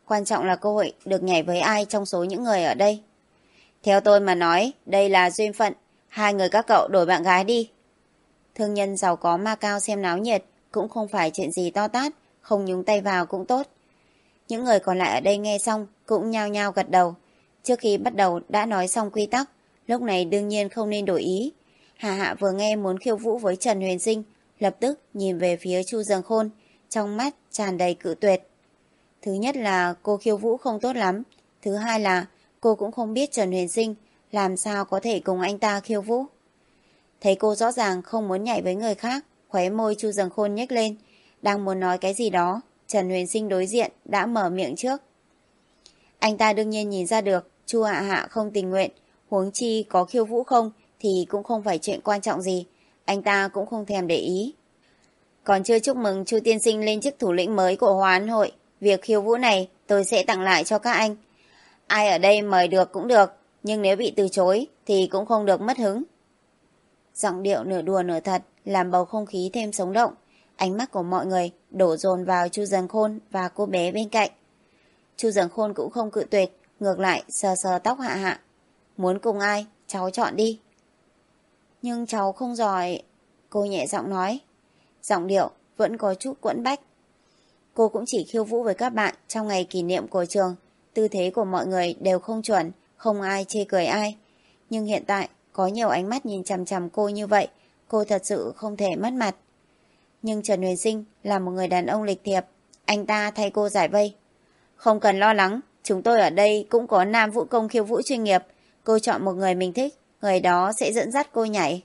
quan trọng là cơ hội được nhảy với ai trong số những người ở đây. Theo tôi mà nói, đây là duyên phận, hai người các cậu đổi bạn gái đi. Thương nhân giàu có Macau xem náo nhiệt, cũng không phải chuyện gì to tát, không nhúng tay vào cũng tốt. Những người còn lại ở đây nghe xong cũng nhao nhao gật đầu. Trước khi bắt đầu đã nói xong quy tắc, lúc này đương nhiên không nên đổi ý. Hà Hạ vừa nghe muốn khiêu vũ với Trần Huyền Sinh, lập tức nhìn về phía Chu Dâng Khôn, trong mắt tràn đầy cự tuyệt. Thứ nhất là cô khiêu vũ không tốt lắm, thứ hai là cô cũng không biết Trần Huyền Sinh làm sao có thể cùng anh ta khiêu vũ. Thấy cô rõ ràng không muốn nhảy với người khác, khóe môi Chu Dâng Khôn nhếch lên, đang muốn nói cái gì đó, Trần Huyền Sinh đối diện đã mở miệng trước. Anh ta đương nhiên nhìn ra được Chu Hạ Hạ không tình nguyện, huống chi có khiêu vũ không thì cũng không phải chuyện quan trọng gì, anh ta cũng không thèm để ý. Còn chưa chúc mừng Chu tiên sinh lên chức thủ lĩnh mới của Hòa An hội, việc khiêu vũ này tôi sẽ tặng lại cho các anh. Ai ở đây mời được cũng được, nhưng nếu bị từ chối thì cũng không được mất hứng. Giọng điệu nửa đùa nửa thật làm bầu không khí thêm sống động. Ánh mắt của mọi người đổ dồn vào Chu Dâng Khôn và cô bé bên cạnh. Chu Dâng Khôn cũng không cự tuyệt, ngược lại sờ sờ tóc Hạ Hạ. Muốn cùng ai, cháu chọn đi. Nhưng cháu không giỏi, cô nhẹ giọng nói. Giọng điệu vẫn có chút quẫn bách. Cô cũng chỉ khiêu vũ với các bạn trong ngày kỷ niệm của trường. Tư thế của mọi người đều không chuẩn, không ai chê cười ai. Nhưng hiện tại có nhiều ánh mắt nhìn chằm chằm cô như vậy, cô thật sự không thể mất mặt. Nhưng Trần Huyền Sinh là một người đàn ông lịch thiệp, anh ta thay cô giải vây. Không cần lo lắng, chúng tôi ở đây cũng có nam vũ công khiêu vũ chuyên nghiệp. Cô chọn một người mình thích, người đó sẽ dẫn dắt cô nhảy.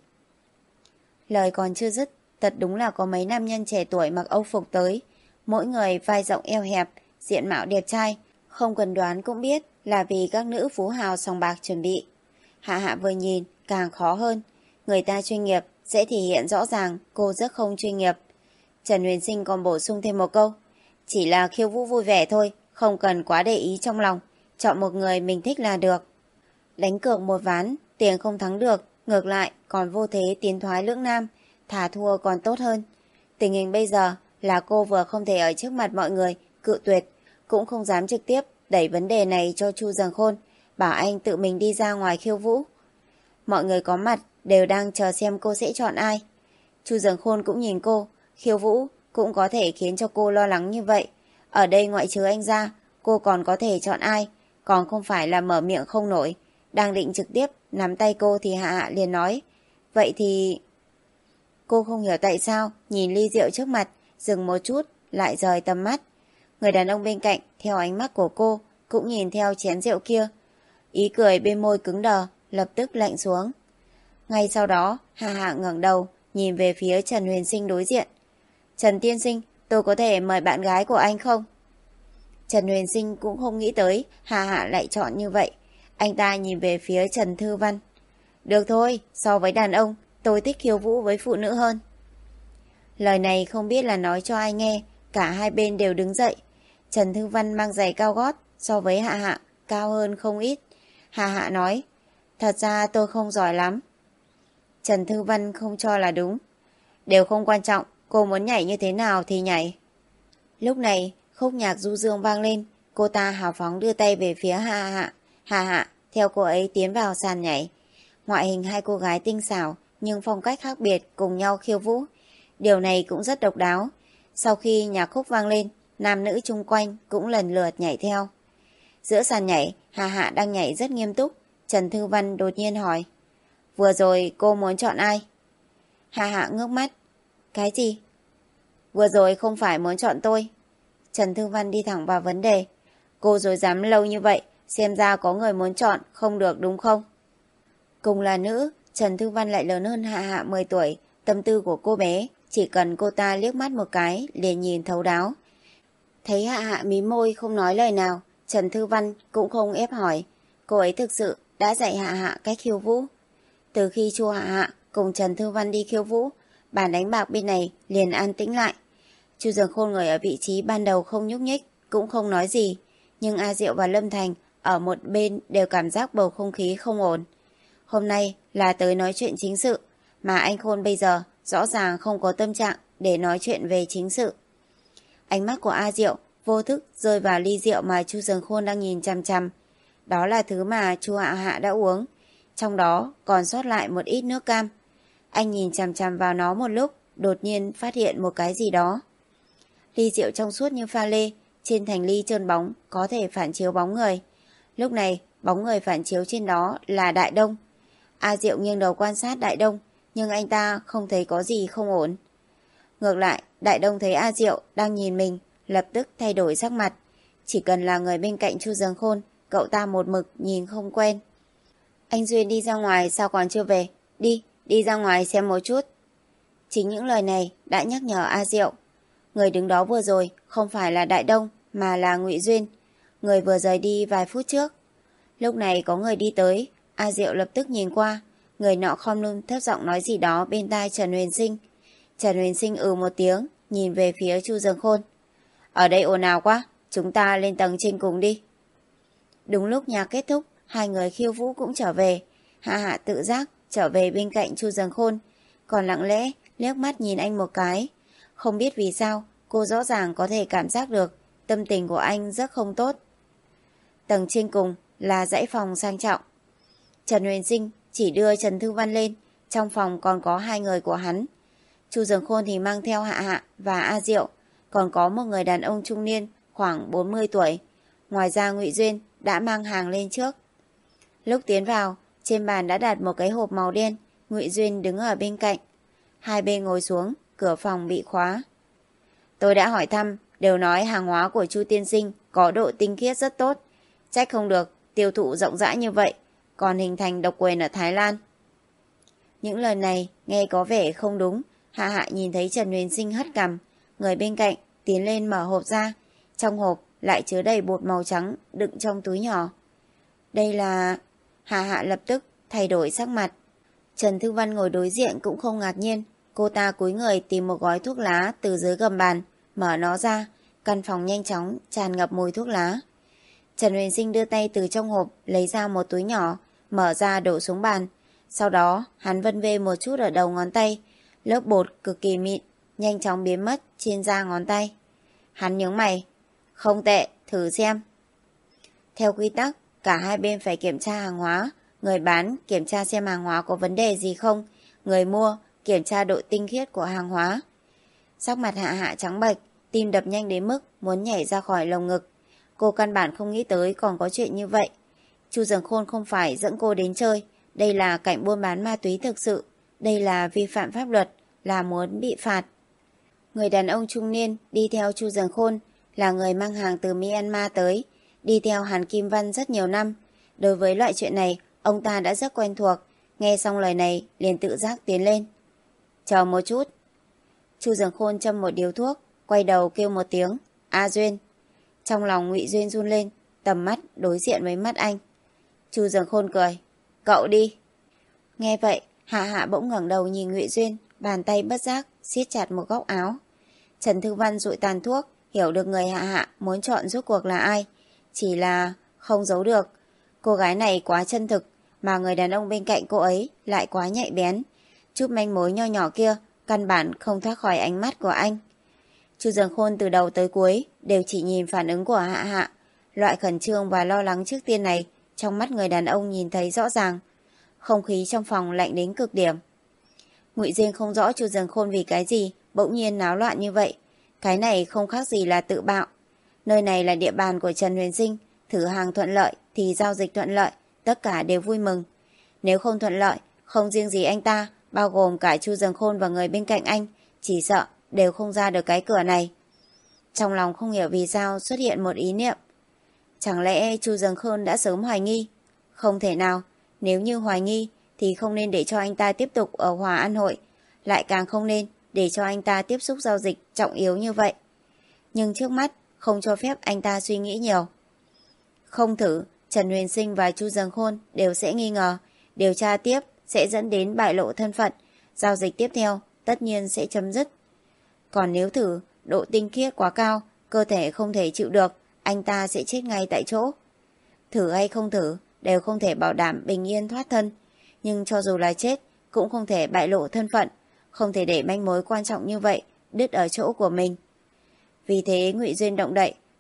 Lời còn chưa dứt, thật đúng là có mấy nam nhân trẻ tuổi mặc âu phục tới. Mỗi người vai rộng eo hẹp, diện mạo đẹp trai, không cần đoán cũng biết là vì các nữ phú hào sòng bạc chuẩn bị. Hạ Hạ vừa nhìn càng khó hơn, người ta chuyên nghiệp sẽ thể hiện rõ ràng cô rất không chuyên nghiệp. Trần Huyền Sinh còn bổ sung thêm một câu, chỉ là khiêu vũ vui vẻ thôi, không cần quá để ý trong lòng, chọn một người mình thích là được. Đánh cược một ván, tiền không thắng được, ngược lại còn vô thế tiến thoái lưỡng nam, thà thua còn tốt hơn. Tình hình bây giờ là cô vừa không thể ở trước mặt mọi người cự tuyệt, cũng không dám trực tiếp đẩy vấn đề này cho Chu Dâng Khôn, bảo anh tự mình đi ra ngoài khiêu vũ. Mọi người có mặt đều đang chờ xem cô sẽ chọn ai. Chu Dâng Khôn cũng nhìn cô, khiêu vũ cũng có thể khiến cho cô lo lắng như vậy. Ở đây ngoại trừ anh ra, cô còn có thể chọn ai, còn không phải là mở miệng không nổi. Đang định trực tiếp nắm tay cô thì Hạ Hạ liền nói, vậy thì... Cô không hiểu tại sao, nhìn ly rượu trước mặt, dừng một chút, lại rời tầm mắt. Người đàn ông bên cạnh, theo ánh mắt của cô, cũng nhìn theo chén rượu kia. Ý cười bên môi cứng đờ, lập tức lạnh xuống. Ngay sau đó, Hạ Hạ ngẩng đầu, nhìn về phía Trần Huyền Sinh đối diện. Trần tiên sinh, tôi có thể mời bạn gái của anh không? Trần Huyền Sinh cũng không nghĩ tới Hạ Hạ lại chọn như vậy. Anh ta nhìn về phía Trần Thư Văn. Được thôi, so với đàn ông, tôi thích khiêu vũ với phụ nữ hơn. Lời này không biết là nói cho ai nghe, cả hai bên đều đứng dậy. Trần Thư Văn mang giày cao gót, so với Hạ Hạ, cao hơn không ít. Hạ Hạ nói, thật ra tôi không giỏi lắm. Trần Thư Văn không cho là đúng. Đều không quan trọng, cô muốn nhảy như thế nào thì nhảy. Lúc này, khúc nhạc du dương vang lên, cô ta hào phóng đưa tay về phía Hạ Hạ. Hạ Hạ theo cô ấy tiến vào sàn nhảy. Ngoại hình hai cô gái tinh xảo nhưng phong cách khác biệt cùng nhau khiêu vũ. Điều này cũng rất độc đáo. Sau khi nhạc khúc vang lên, nam nữ chung quanh cũng lần lượt nhảy theo. Giữa sàn nhảy, Hạ Hạ đang nhảy rất nghiêm túc. Trần Thư Văn đột nhiên hỏi, vừa rồi cô muốn chọn ai? Hạ Hạ ngước mắt. Cái gì? Vừa rồi không phải muốn chọn tôi. Trần Thư Văn đi thẳng vào vấn đề. Cô rồi dám lâu như vậy, xem ra có người muốn chọn, không được đúng không? Cùng là nữ, Trần Thư Văn lại lớn hơn Hạ Hạ mười tuổi. Tâm tư của cô bé, chỉ cần cô ta liếc mắt một cái, liền nhìn thấu đáo. Thấy Hạ Hạ mím môi không nói lời nào, Trần Thư Văn cũng không ép hỏi. Cô ấy thực sự đã dạy Hạ Hạ cách khiêu vũ. Từ khi Chu Hạ Hạ cùng Trần Thư Văn đi khiêu vũ, bàn đánh bạc bên này liền an tĩnh lại. Chu Dâng Khôn ngồi ở vị trí ban đầu không nhúc nhích, cũng không nói gì. Nhưng A Diệu và Lâm Thành ở một bên đều cảm giác bầu không khí không ổn. Hôm nay là tới nói chuyện chính sự, mà anh Khôn bây giờ rõ ràng không có tâm trạng để nói chuyện về chính sự. Ánh mắt của A Diệu vô thức rơi vào ly rượu mà Chu Dần Khôn đang nhìn chằm chằm. Đó là thứ mà Chu Hạ Hạ đã uống, trong đó còn sót lại một ít nước cam. Anh nhìn chằm chằm vào nó một lúc, đột nhiên phát hiện một cái gì đó. Ly rượu trong suốt như pha lê, trên thành ly trơn bóng có thể phản chiếu bóng người. Lúc này, bóng người phản chiếu trên đó là Đại Đông. A Diệu nghiêng đầu quan sát Đại Đông, nhưng anh ta không thấy có gì không ổn. Ngược lại, Đại Đông thấy A Diệu đang nhìn mình, lập tức thay đổi sắc mặt. Chỉ cần là người bên cạnh Chu Dần Khôn, cậu ta một mực nhìn không quen. Anh Duyên đi ra ngoài sao còn chưa về? Đi, đi ra ngoài xem một chút. Chính những lời này đã nhắc nhở A Diệu. Người đứng đó vừa rồi không phải là Đại Đông mà là Ngụy Duyên, người vừa rời đi vài phút trước. Lúc này có người đi tới, A Diệu lập tức nhìn qua, người nọ khom lưng thấp giọng nói gì đó bên tai Trần Huyền Sinh. Trần Huyền Sinh ừ một tiếng, nhìn về phía Chu Dần Khôn. Ở đây ồn ào quá, chúng ta lên tầng trên cùng đi. Đúng lúc nhạc kết thúc, hai người khiêu vũ cũng trở về. Hạ Hạ tự giác trở về bên cạnh Chu Dần Khôn, còn lặng lẽ liếc mắt nhìn anh một cái. Không biết vì sao, cô rõ ràng có thể cảm giác được tâm tình của anh rất không tốt. Tầng trên cùng là dãy phòng sang trọng. Trần Huyền Sinh chỉ đưa Trần Thư Văn lên, trong phòng còn có hai người của hắn. Chu Dần Khôn thì mang theo Hạ Hạ và A Diệu, còn có một người đàn ông trung niên khoảng bốn mươi tuổi. Ngoài ra Ngụy Duyên đã mang hàng lên trước. Lúc tiến vào, trên bàn đã đặt một cái hộp màu đen, Ngụy Duyên đứng ở bên cạnh. Hai bên ngồi xuống, cửa phòng bị khóa. Tôi đã hỏi thăm, đều nói hàng hóa của Chu tiên sinh có độ tinh khiết rất tốt. Trách không được, tiêu thụ rộng rãi như vậy, còn hình thành độc quyền ở Thái Lan. Những lời này nghe có vẻ không đúng. Hạ Hạ nhìn thấy Trần Huyền Sinh hất cằm, người bên cạnh tiến lên mở hộp ra. Trong hộp lại chứa đầy bột màu trắng đựng trong túi nhỏ. Đây là... Hạ Hạ lập tức thay đổi sắc mặt. Trần Thư Văn ngồi đối diện cũng không ngạc nhiên. Cô ta cúi người tìm một gói thuốc lá từ dưới gầm bàn, mở nó ra. Căn phòng nhanh chóng tràn ngập mùi thuốc lá. Trần Huyền Sinh đưa tay từ trong hộp lấy ra một túi nhỏ, mở ra đổ xuống bàn. Sau đó hắn vân vê một chút ở đầu ngón tay. Lớp bột cực kỳ mịn, nhanh chóng biến mất trên da ngón tay. Hắn nhướng mày. Không tệ, thử xem. Theo quy tắc, cả hai bên phải kiểm tra hàng hóa. Người bán kiểm tra xem hàng hóa có vấn đề gì không. Người mua kiểm tra độ tinh khiết của hàng hóa. Sắc mặt Hạ Hạ trắng bệch, tim đập nhanh đến mức muốn nhảy ra khỏi lồng ngực. Cô căn bản không nghĩ tới còn có chuyện như vậy. Chu Dần Khôn không phải dẫn cô đến chơi. Đây là cảnh buôn bán ma túy thực sự. Đây là vi phạm pháp luật, là muốn bị phạt. Người đàn ông trung niên đi theo Chu Dần Khôn là người mang hàng từ Myanmar tới, đi theo Hàn Kim Văn rất nhiều năm. Đối với loại chuyện này, ông ta đã rất quen thuộc. Nghe xong lời này, liền tự giác tiến lên. Chờ một chút. Chu Dần Khôn châm một điếu thuốc, quay đầu kêu một tiếng. A Duyên. Trong lòng Ngụy Duyên run lên, tầm mắt đối diện với mắt anh. Chu Dần Khôn cười. Cậu đi. Nghe vậy, Hạ Hạ bỗng ngẩng đầu nhìn Ngụy Duyên, bàn tay bất giác siết chặt một góc áo. Trần Thư Văn dụi tàn thuốc, hiểu được người Hạ Hạ muốn chọn rốt cuộc là ai. Chỉ là không giấu được. Cô gái này quá chân thực, mà người đàn ông bên cạnh cô ấy lại quá nhạy bén. Chút manh mối nho nhỏ kia căn bản không thoát khỏi ánh mắt của anh. Chu Dần Khôn từ đầu tới cuối đều chỉ nhìn phản ứng của Hạ Hạ. Loại khẩn trương và lo lắng trước tiên này trong mắt người đàn ông nhìn thấy rõ ràng. Không khí trong phòng lạnh đến cực điểm. Ngụy Diên không rõ Chu Dần Khôn vì cái gì bỗng nhiên náo loạn như vậy. Cái này không khác gì là tự bạo. Nơi này là địa bàn của Trần Huyền Sinh, thử hàng thuận lợi thì giao dịch thuận lợi, tất cả đều vui mừng. Nếu không thuận lợi, không riêng gì anh ta, bao gồm cả Chu Dần Khôn và người bên cạnh anh, chỉ sợ đều không ra được cái cửa này. Trong lòng không hiểu vì sao xuất hiện một ý niệm. Chẳng lẽ Chu Dần Khôn đã sớm hoài nghi? Không thể nào, nếu như hoài nghi thì không nên để cho anh ta tiếp tục ở Hòa An Hội, lại càng không nên để cho anh ta tiếp xúc giao dịch trọng yếu như vậy. Nhưng trước mắt không cho phép anh ta suy nghĩ nhiều. Không thử, Trần Huyền Sinh và Chu Dần Khôn đều sẽ nghi ngờ, điều tra tiếp sẽ dẫn đến bại lộ thân phận, giao dịch tiếp theo tất nhiên sẽ chấm dứt. Còn nếu thử, độ tinh khiết quá cao, cơ thể không thể chịu được, anh ta sẽ chết ngay tại chỗ. Thử hay không thử, đều không thể bảo đảm bình yên thoát thân. Nhưng cho dù là chết, cũng không thể bại lộ thân phận, không thể để manh mối quan trọng như vậy đứt ở chỗ của mình. Vì thế Ngụy Duyên động đậy,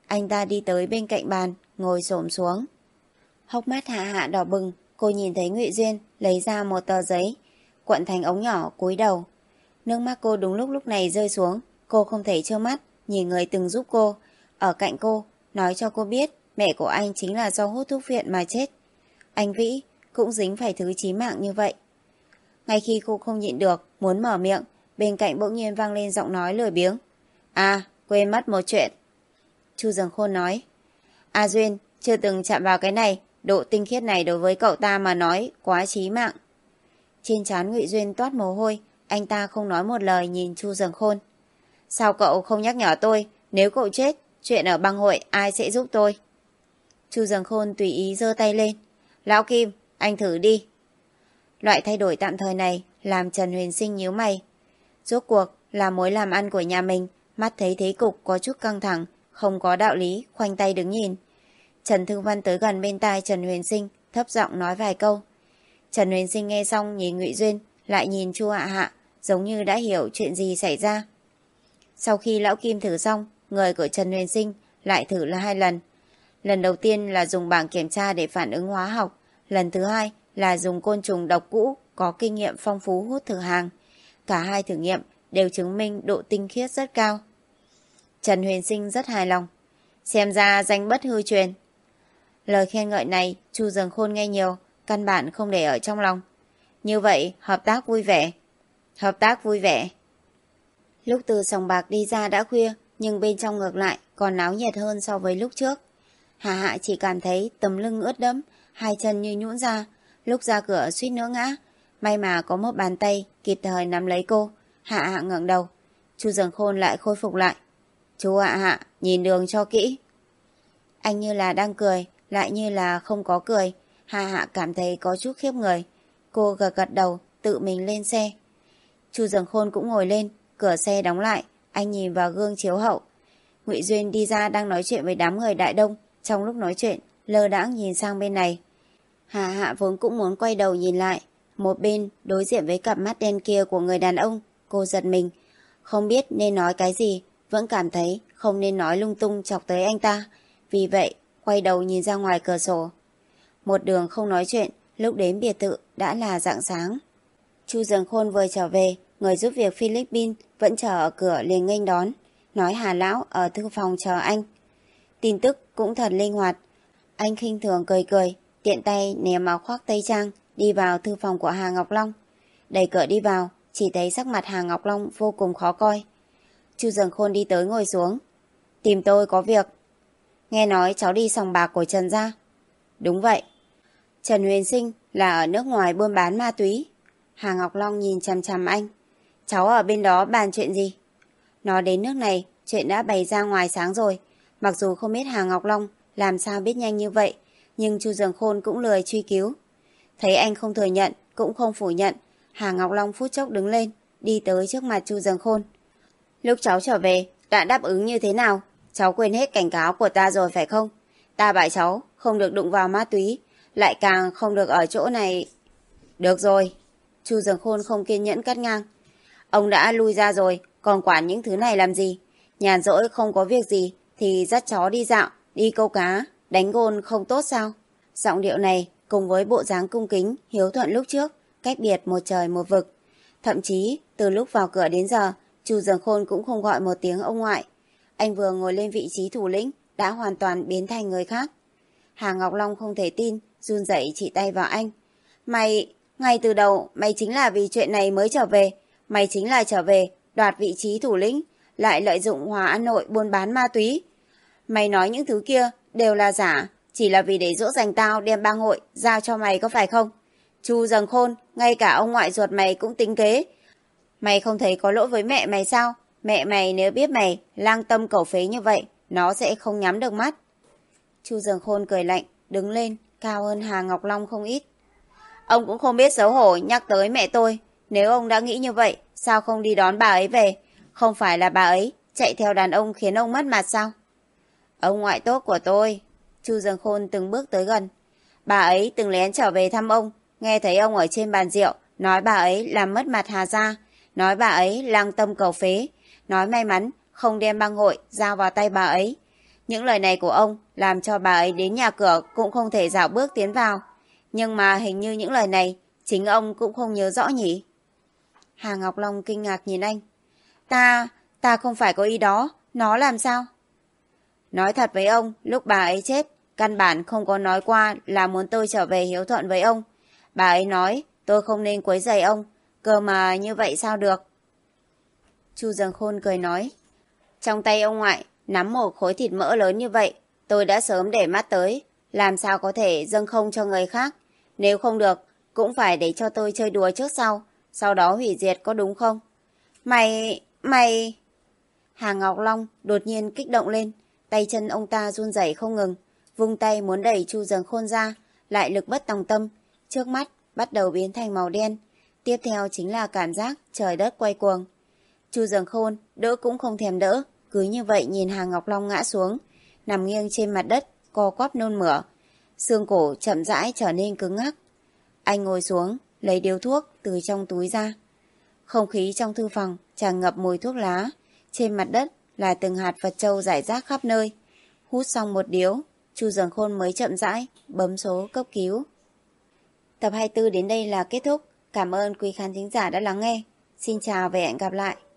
Anh ta đi tới bên cạnh bàn, ngồi xổm xuống. Hốc mắt Hạ Hạ đỏ bừng, cô nhìn thấy Ngụy Duyên lấy ra một tờ giấy, cuộn thành ống nhỏ, cúi đầu. Nước mắt cô đúng lúc lúc này rơi xuống, cô không thể trơ mắt, nhìn người từng giúp cô, ở cạnh cô, nói cho cô biết mẹ của anh chính là do hút thuốc viện mà chết. Anh Vĩ cũng dính phải thứ chí mạng như vậy. Ngay khi cô không nhịn được, muốn mở miệng, bên cạnh bỗng nhiên vang lên giọng nói lười biếng. À, quên mất một chuyện. Chu Dường Khôn nói. A Duyên, chưa từng chạm vào cái này, độ tinh khiết này đối với cậu ta mà nói quá chí mạng. Trên trán Ngụy Duyên toát mồ hôi, anh ta không nói một lời nhìn Chu Dường Khôn. Sao cậu không nhắc nhở tôi, nếu cậu chết, chuyện ở bang hội ai sẽ giúp tôi? Chu Dường Khôn tùy ý giơ tay lên. Lão Kim, anh thử đi. Loại thay đổi tạm thời này làm Trần Huyền Sinh nhíu mày. Rốt cuộc là mối làm ăn của nhà mình, mắt thấy thế cục có chút căng thẳng, không có đạo lý, khoanh tay đứng nhìn. Trần Thư Văn tới gần bên tai Trần Huyền Sinh, thấp giọng nói vài câu. Trần Huyền Sinh nghe xong nhìn Ngụy Duyên, lại nhìn Chu Hạ Hạ, giống như đã hiểu chuyện gì xảy ra. Sau khi lão Kim thử xong, người của Trần Huyền Sinh lại thử là hai lần. Lần đầu tiên là dùng bảng kiểm tra để phản ứng hóa học, lần thứ hai là dùng côn trùng độc cũ có kinh nghiệm phong phú hút thử hàng. Cả hai thử nghiệm đều chứng minh độ tinh khiết rất cao. Trần Huyền Sinh rất hài lòng. Xem ra danh bất hư truyền. Lời khen ngợi này Chu Dường Khôn nghe nhiều, căn bản không để ở trong lòng. Như vậy hợp tác vui vẻ. Hợp tác vui vẻ. Lúc từ sòng bạc đi ra đã khuya, nhưng bên trong ngược lại còn náo nhiệt hơn so với lúc trước. Hạ Hạ chỉ cảm thấy tấm lưng ướt đẫm, hai chân như nhũn ra, lúc ra cửa suýt nữa ngã. May mà có một bàn tay kịp thời nắm lấy cô. Hạ Hạ ngẩng đầu. Chu Dường Khôn lại khôi phục lại. Chú Hạ Hạ, nhìn đường cho kỹ. Anh như là đang cười, lại như là không có cười. Hạ Hạ cảm thấy có chút khiếp người. Cô gật gật đầu, tự mình lên xe. Chu Dường Khôn cũng ngồi lên, cửa xe đóng lại. Anh nhìn vào gương chiếu hậu. Ngụy Duyên đi ra đang nói chuyện với đám người đại đông. Trong lúc nói chuyện, lơ đãng nhìn sang bên này. Hạ Hạ vốn cũng muốn quay đầu nhìn lại. Một bên đối diện với cặp mắt đen kia của người đàn ông. Cô giật mình, không biết nên nói cái gì, vẫn cảm thấy không nên nói lung tung chọc tới anh ta. Vì vậy quay đầu nhìn ra ngoài cửa sổ. Một đường không nói chuyện, lúc đến biệt thự đã là rạng sáng. Chu Dường Khôn vừa trở về, người giúp việc Philippines vẫn chờ ở cửa liền nghênh đón, nói Hà Lão ở thư phòng chờ anh. Tin tức cũng thật linh hoạt. Anh khinh thường cười cười, tiện tay ném áo khoác tây trang, đi vào thư phòng của Hà Ngọc Long. Đẩy cửa đi vào, chỉ thấy sắc mặt Hà Ngọc Long vô cùng khó coi. Chu Dường Khôn đi tới ngồi xuống. Tìm tôi có việc. Nghe nói cháu đi sòng bạc của Trần gia. Đúng vậy. Trần Huyền Sinh là ở nước ngoài buôn bán ma túy. Hà Ngọc Long nhìn chằm chằm anh. Cháu ở bên đó bàn chuyện gì? Nói đến nước này, chuyện đã bày ra ngoài sáng rồi. Mặc dù không biết Hà Ngọc Long làm sao biết nhanh như vậy, nhưng Chu Dường Khôn cũng lười truy cứu. Thấy anh không thừa nhận, cũng không phủ nhận, Hà Ngọc Long phút chốc đứng lên, đi tới trước mặt Chu Dường Khôn. Lúc cháu trở về, đã đáp ứng như thế nào? Cháu quên hết cảnh cáo của ta rồi phải không? Ta bảo cháu không được đụng vào ma túy, lại càng không được ở chỗ này. Được rồi. Chu Dường Khôn không kiên nhẫn cắt ngang. Ông đã lui ra rồi, còn quản những thứ này làm gì? Nhàn rỗi không có việc gì thì dắt chó đi dạo, đi câu cá, đánh gôn không tốt sao? Giọng điệu này cùng với bộ dáng cung kính, hiếu thuận lúc trước, cách biệt một trời một vực. Thậm chí từ lúc vào cửa đến giờ, Chu Dường Khôn cũng không gọi một tiếng ông ngoại. Anh vừa ngồi lên vị trí thủ lĩnh, đã hoàn toàn biến thành người khác. Hà Ngọc Long không thể tin, run rẩy chỉ tay vào anh. Mày, ngay từ đầu, mày chính là vì chuyện này mới trở về. Mày chính là trở về, đoạt vị trí thủ lĩnh, lại lợi dụng Hòa An Nội buôn bán ma túy. Mày nói những thứ kia đều là giả, chỉ là vì để dỗ dành tao đem bang hội giao cho mày có phải không? Chu Dường Khôn, ngay cả ông ngoại ruột mày cũng tính kế. Mày không thấy có lỗi với mẹ mày sao? Mẹ mày nếu biết mày lang tâm cầu phế như vậy, nó sẽ không nhắm được mắt. Chu Dường Khôn cười lạnh, đứng lên, cao hơn Hà Ngọc Long không ít. Ông cũng không biết xấu hổ nhắc tới mẹ tôi. Nếu ông đã nghĩ như vậy, sao không đi đón bà ấy về? Không phải là bà ấy chạy theo đàn ông khiến ông mất mặt sao? Ông ngoại tốt của tôi. Chu Dường Khôn từng bước tới gần. Bà ấy từng lén trở về thăm ông, nghe thấy ông ở trên bàn rượu, nói bà ấy làm mất mặt Hà gia, nói bà ấy lang tâm cầu phế, nói may mắn không đem bang hội giao vào tay bà ấy. Những lời này của ông làm cho bà ấy đến nhà cửa cũng không thể dạo bước tiến vào. Nhưng mà hình như những lời này chính ông cũng không nhớ rõ nhỉ? Hà Ngọc Long kinh ngạc nhìn anh. Ta, ta không phải có ý đó, nó làm sao? Nói thật với ông, lúc bà ấy chết, căn bản không có nói qua là muốn tôi trở về hiếu thuận với ông. Bà ấy nói tôi không nên quấy rầy ông, cơ mà như vậy sao được? Chu Dần Khôn cười nói. Trong tay ông ngoại, nắm một khối thịt mỡ lớn như vậy, tôi đã sớm để mắt tới, làm sao có thể dâng không cho người khác. Nếu không được, cũng phải để cho tôi chơi đùa trước sau, sau đó hủy diệt có đúng không? Mày, mày... Hà Ngọc Long đột nhiên kích động lên, tay chân ông ta run rẩy không ngừng, vung tay muốn đẩy Chu Dần Khôn ra, lại lực bất tòng tâm, trước mắt bắt đầu biến thành màu đen. Tiếp theo chính là cảm giác trời đất quay cuồng. Chu Dần Khôn đỡ cũng không thèm đỡ, cứ như vậy nhìn Hà Ngọc Long ngã xuống, nằm nghiêng trên mặt đất, co quắp nôn mửa. Xương cổ chậm rãi trở nên cứng ngắc. Anh ngồi xuống, lấy điếu thuốc từ trong túi ra. Không khí trong thư phòng tràn ngập mùi thuốc lá. Trên mặt đất là từng hạt Phật châu rải rác khắp nơi. Hút xong một điếu, Chu Dần Khôn mới chậm rãi bấm số cấp cứu. Tập hai mươi tư đến đây là kết thúc. Cảm ơn quý khán thính giả đã lắng nghe. Xin chào và hẹn gặp lại.